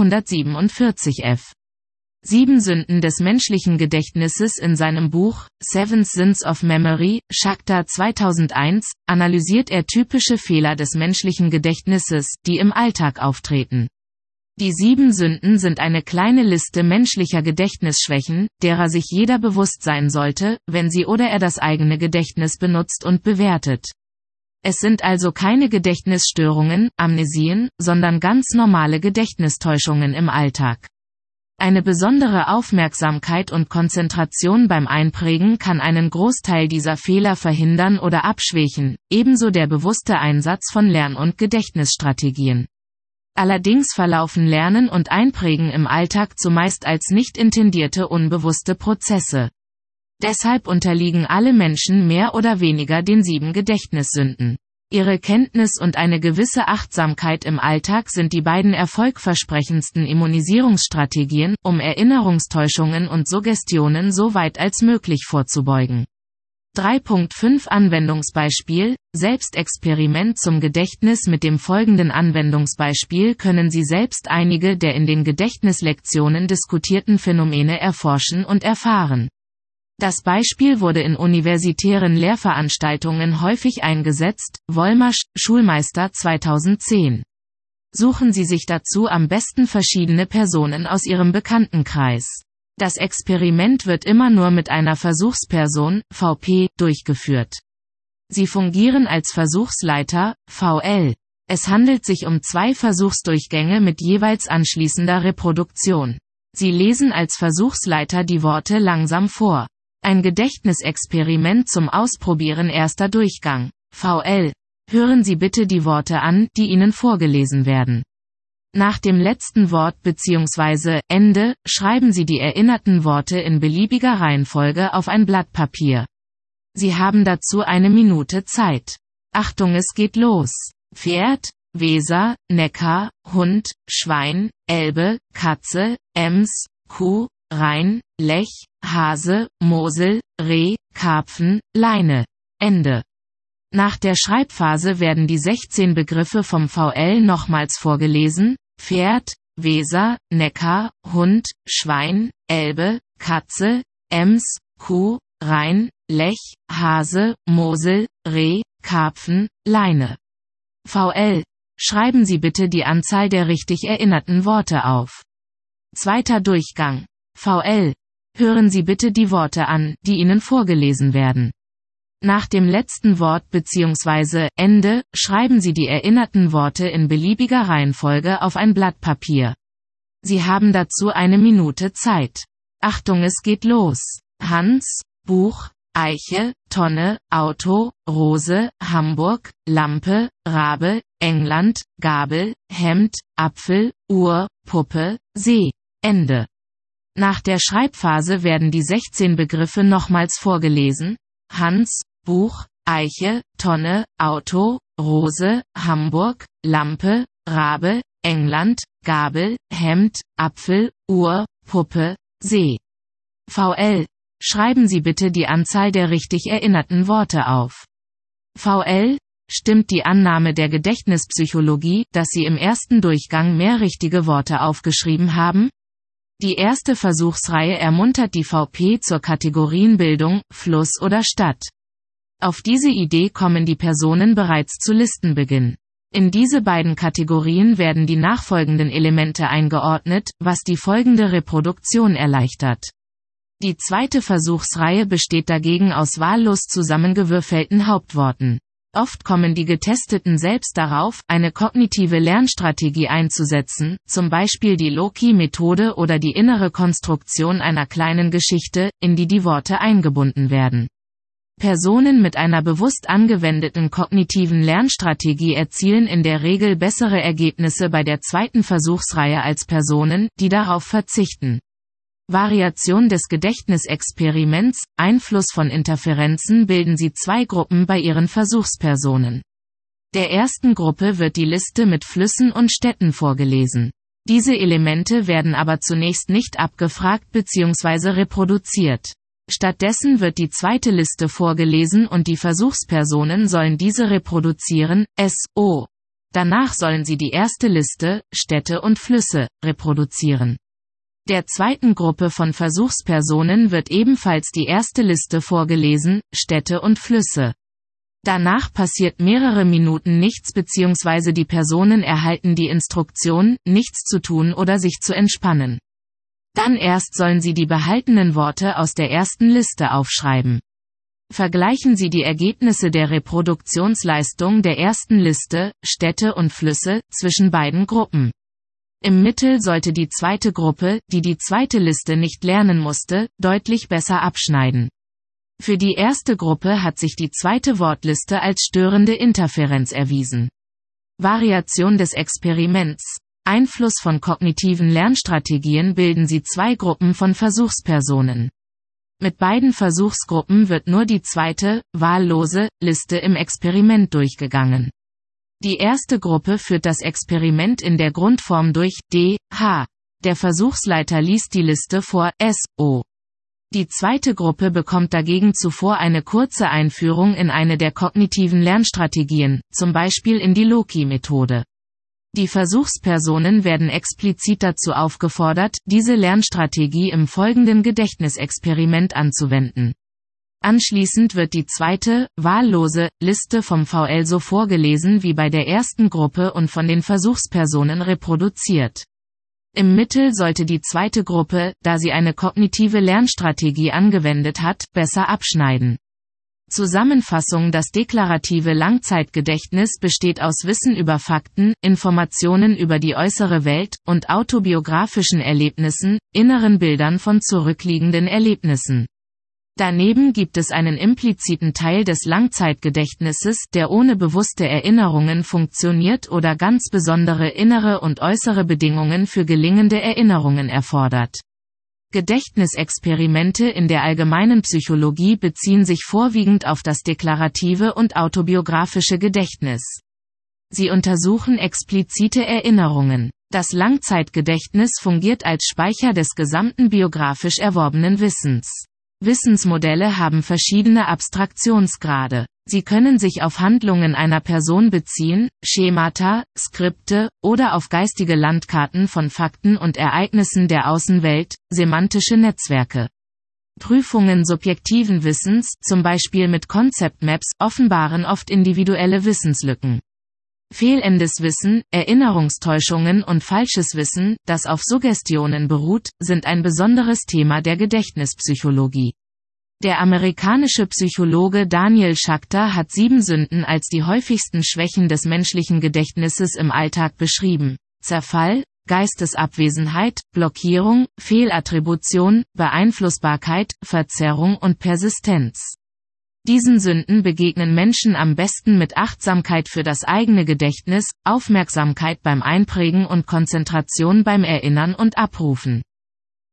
447f. 7 Sünden des menschlichen Gedächtnisses. In seinem Buch Seven Sins of Memory, Schachter 2001, analysiert er typische Fehler des menschlichen Gedächtnisses, die im Alltag auftreten. Die 7 Sünden sind eine kleine Liste menschlicher Gedächtnisschwächen, derer sich jeder bewusst sein sollte, wenn sie oder er das eigene Gedächtnis benutzt und bewertet. Es sind also keine Gedächtnisstörungen, Amnesien, sondern ganz normale Gedächtnistäuschungen im Alltag. Eine besondere Aufmerksamkeit und Konzentration beim Einprägen kann einen Großteil dieser Fehler verhindern oder abschwächen, ebenso der bewusste Einsatz von Lern- und Gedächtnisstrategien. Allerdings verlaufen Lernen und Einprägen im Alltag zumeist als nicht intendierte unbewusste Prozesse. Deshalb unterliegen alle Menschen mehr oder weniger den 7 Gedächtnissünden. Ihre Kenntnis und eine gewisse Achtsamkeit im Alltag sind die beiden erfolgversprechendsten Immunisierungsstrategien, um Erinnerungstäuschungen und Suggestionen so weit als möglich vorzubeugen. 3.5 Anwendungsbeispiel, Selbstexperiment zum Gedächtnis. Mit dem folgenden Anwendungsbeispiel können Sie selbst einige der in den Gedächtnislektionen diskutierten Phänomene erforschen und erfahren. Das Beispiel wurde in universitären Lehrveranstaltungen häufig eingesetzt, Wollmasch, Schulmeister 2010. Suchen Sie sich dazu am besten verschiedene Personen aus Ihrem Bekanntenkreis. Das Experiment wird immer nur mit einer Versuchsperson, VP, durchgeführt. Sie fungieren als Versuchsleiter, VL. Es handelt sich um 2 Versuchsdurchgänge mit jeweils anschließender Reproduktion. Sie lesen als Versuchsleiter die Worte langsam vor. Ein Gedächtnisexperiment zum Ausprobieren, erster Durchgang. VL. Hören Sie bitte die Worte an, die Ihnen vorgelesen werden. Nach dem letzten Wort bzw. Ende schreiben Sie die erinnerten Worte in beliebiger Reihenfolge auf ein Blatt Papier. Sie haben dazu 1 Minute Zeit. Achtung, es geht los. Pferd, Weser, Neckar, Hund, Schwein, Elbe, Katze, Ems, Kuh, Rhein, Lech, Hase, Mosel, Reh, Karpfen, Leine. Ende. Nach der Schreibphase werden die 16 Begriffe vom VL nochmals vorgelesen: Pferd, Weser, Neckar, Hund, Schwein, Elbe, Katze, Ems, Kuh, Rhein, Lech, Hase, Mosel, Reh, Karpfen, Leine. VL. Schreiben Sie bitte die Anzahl der richtig erinnerten Worte auf. Zweiter Durchgang. VL. Hören Sie bitte die Worte an, die Ihnen vorgelesen werden. Nach dem letzten Wort bzw. Ende schreiben Sie die erinnerten Worte in beliebiger Reihenfolge auf ein Blatt Papier. Sie haben dazu 1 Minute Zeit. Achtung, es geht los. Hans, Buch, Eiche, Tonne, Auto, Rose, Hamburg, Lampe, Rabe, England, Gabel, Hemd, Apfel, Uhr, Puppe, See. Ende. Nach der Schreibphase werden die 16 Begriffe nochmals vorgelesen: Hans, Buch, Eiche, Tonne, Auto, Rose, Hamburg, Lampe, Rabe, England, Gabel, Hemd, Apfel, Uhr, Puppe, See. VL. Schreiben Sie bitte die Anzahl der richtig erinnerten Worte auf. VL. Stimmt die Annahme der Gedächtnispsychologie, dass Sie im ersten Durchgang mehr richtige Worte aufgeschrieben haben? Die erste Versuchsreihe ermuntert die VP zur Kategorienbildung, Fluss oder Stadt. Auf diese Idee kommen die Personen bereits zu Listenbeginn. In diese beiden Kategorien werden die nachfolgenden Elemente eingeordnet, was die folgende Reproduktion erleichtert. Die zweite Versuchsreihe besteht dagegen aus wahllos zusammengewürfelten Hauptworten. Oft kommen die Getesteten selbst darauf, eine kognitive Lernstrategie einzusetzen, zum Beispiel die Loki-Methode oder die innere Konstruktion einer kleinen Geschichte, in die die Worte eingebunden werden. Personen mit einer bewusst angewendeten kognitiven Lernstrategie erzielen in der Regel bessere Ergebnisse bei der zweiten Versuchsreihe als Personen, die darauf verzichten. Variation des Gedächtnisexperiments, Einfluss von Interferenzen. Bilden Sie 2 Gruppen bei Ihren Versuchspersonen. Der ersten Gruppe wird die Liste mit Flüssen und Städten vorgelesen. Diese Elemente werden aber zunächst nicht abgefragt bzw. reproduziert. Stattdessen wird die zweite Liste vorgelesen und die Versuchspersonen sollen diese reproduzieren, SO. Danach sollen sie die erste Liste, Städte und Flüsse, reproduzieren. Der zweiten Gruppe von Versuchspersonen wird ebenfalls die erste Liste vorgelesen, Städte und Flüsse. Danach passiert mehrere Minuten nichts bzw. die Personen erhalten die Instruktion, nichts zu tun oder sich zu entspannen. Dann erst sollen sie die behaltenen Worte aus der ersten Liste aufschreiben. Vergleichen Sie die Ergebnisse der Reproduktionsleistung der ersten Liste, Städte und Flüsse, zwischen beiden Gruppen. Im Mittel sollte die zweite Gruppe, die die zweite Liste nicht lernen musste, deutlich besser abschneiden. Für die erste Gruppe hat sich die zweite Wortliste als störende Interferenz erwiesen. Variation des Experiments. Einfluss von kognitiven Lernstrategien. Bilden Sie 2 Gruppen von Versuchspersonen. Mit beiden Versuchsgruppen wird nur die zweite, wahllose, Liste im Experiment durchgegangen. Die erste Gruppe führt das Experiment in der Grundform durch, D, H. Der Versuchsleiter liest die Liste vor, S, O. Die zweite Gruppe bekommt dagegen zuvor eine kurze Einführung in eine der kognitiven Lernstrategien, zum Beispiel in die Loki-Methode. Die Versuchspersonen werden explizit dazu aufgefordert, diese Lernstrategie im folgenden Gedächtnisexperiment anzuwenden. Anschließend wird die zweite, wahllose, Liste vom VL so vorgelesen wie bei der ersten Gruppe und von den Versuchspersonen reproduziert. Im Mittel sollte die zweite Gruppe, da sie eine kognitive Lernstrategie angewendet hat, besser abschneiden. Zusammenfassung: Das deklarative Langzeitgedächtnis besteht aus Wissen über Fakten, Informationen über die äußere Welt und autobiografischen Erlebnissen, inneren Bildern von zurückliegenden Erlebnissen. Daneben gibt es einen impliziten Teil des Langzeitgedächtnisses, der ohne bewusste Erinnerungen funktioniert oder ganz besondere innere und äußere Bedingungen für gelingende Erinnerungen erfordert. Gedächtnisexperimente in der allgemeinen Psychologie beziehen sich vorwiegend auf das deklarative und autobiografische Gedächtnis. Sie untersuchen explizite Erinnerungen. Das Langzeitgedächtnis fungiert als Speicher des gesamten biografisch erworbenen Wissens. Wissensmodelle haben verschiedene Abstraktionsgrade. Sie können sich auf Handlungen einer Person beziehen, Schemata, Skripte, oder auf geistige Landkarten von Fakten und Ereignissen der Außenwelt, semantische Netzwerke. Prüfungen subjektiven Wissens, zum Beispiel mit Concept Maps, offenbaren oft individuelle Wissenslücken. Fehlendes Wissen, Erinnerungstäuschungen und falsches Wissen, das auf Suggestionen beruht, sind ein besonderes Thema der Gedächtnispsychologie. Der amerikanische Psychologe Daniel Schacter hat 7 Sünden als die häufigsten Schwächen des menschlichen Gedächtnisses im Alltag beschrieben: Zerfall, Geistesabwesenheit, Blockierung, Fehlattribution, Beeinflussbarkeit, Verzerrung und Persistenz. Diesen Sünden begegnen Menschen am besten mit Achtsamkeit für das eigene Gedächtnis, Aufmerksamkeit beim Einprägen und Konzentration beim Erinnern und Abrufen.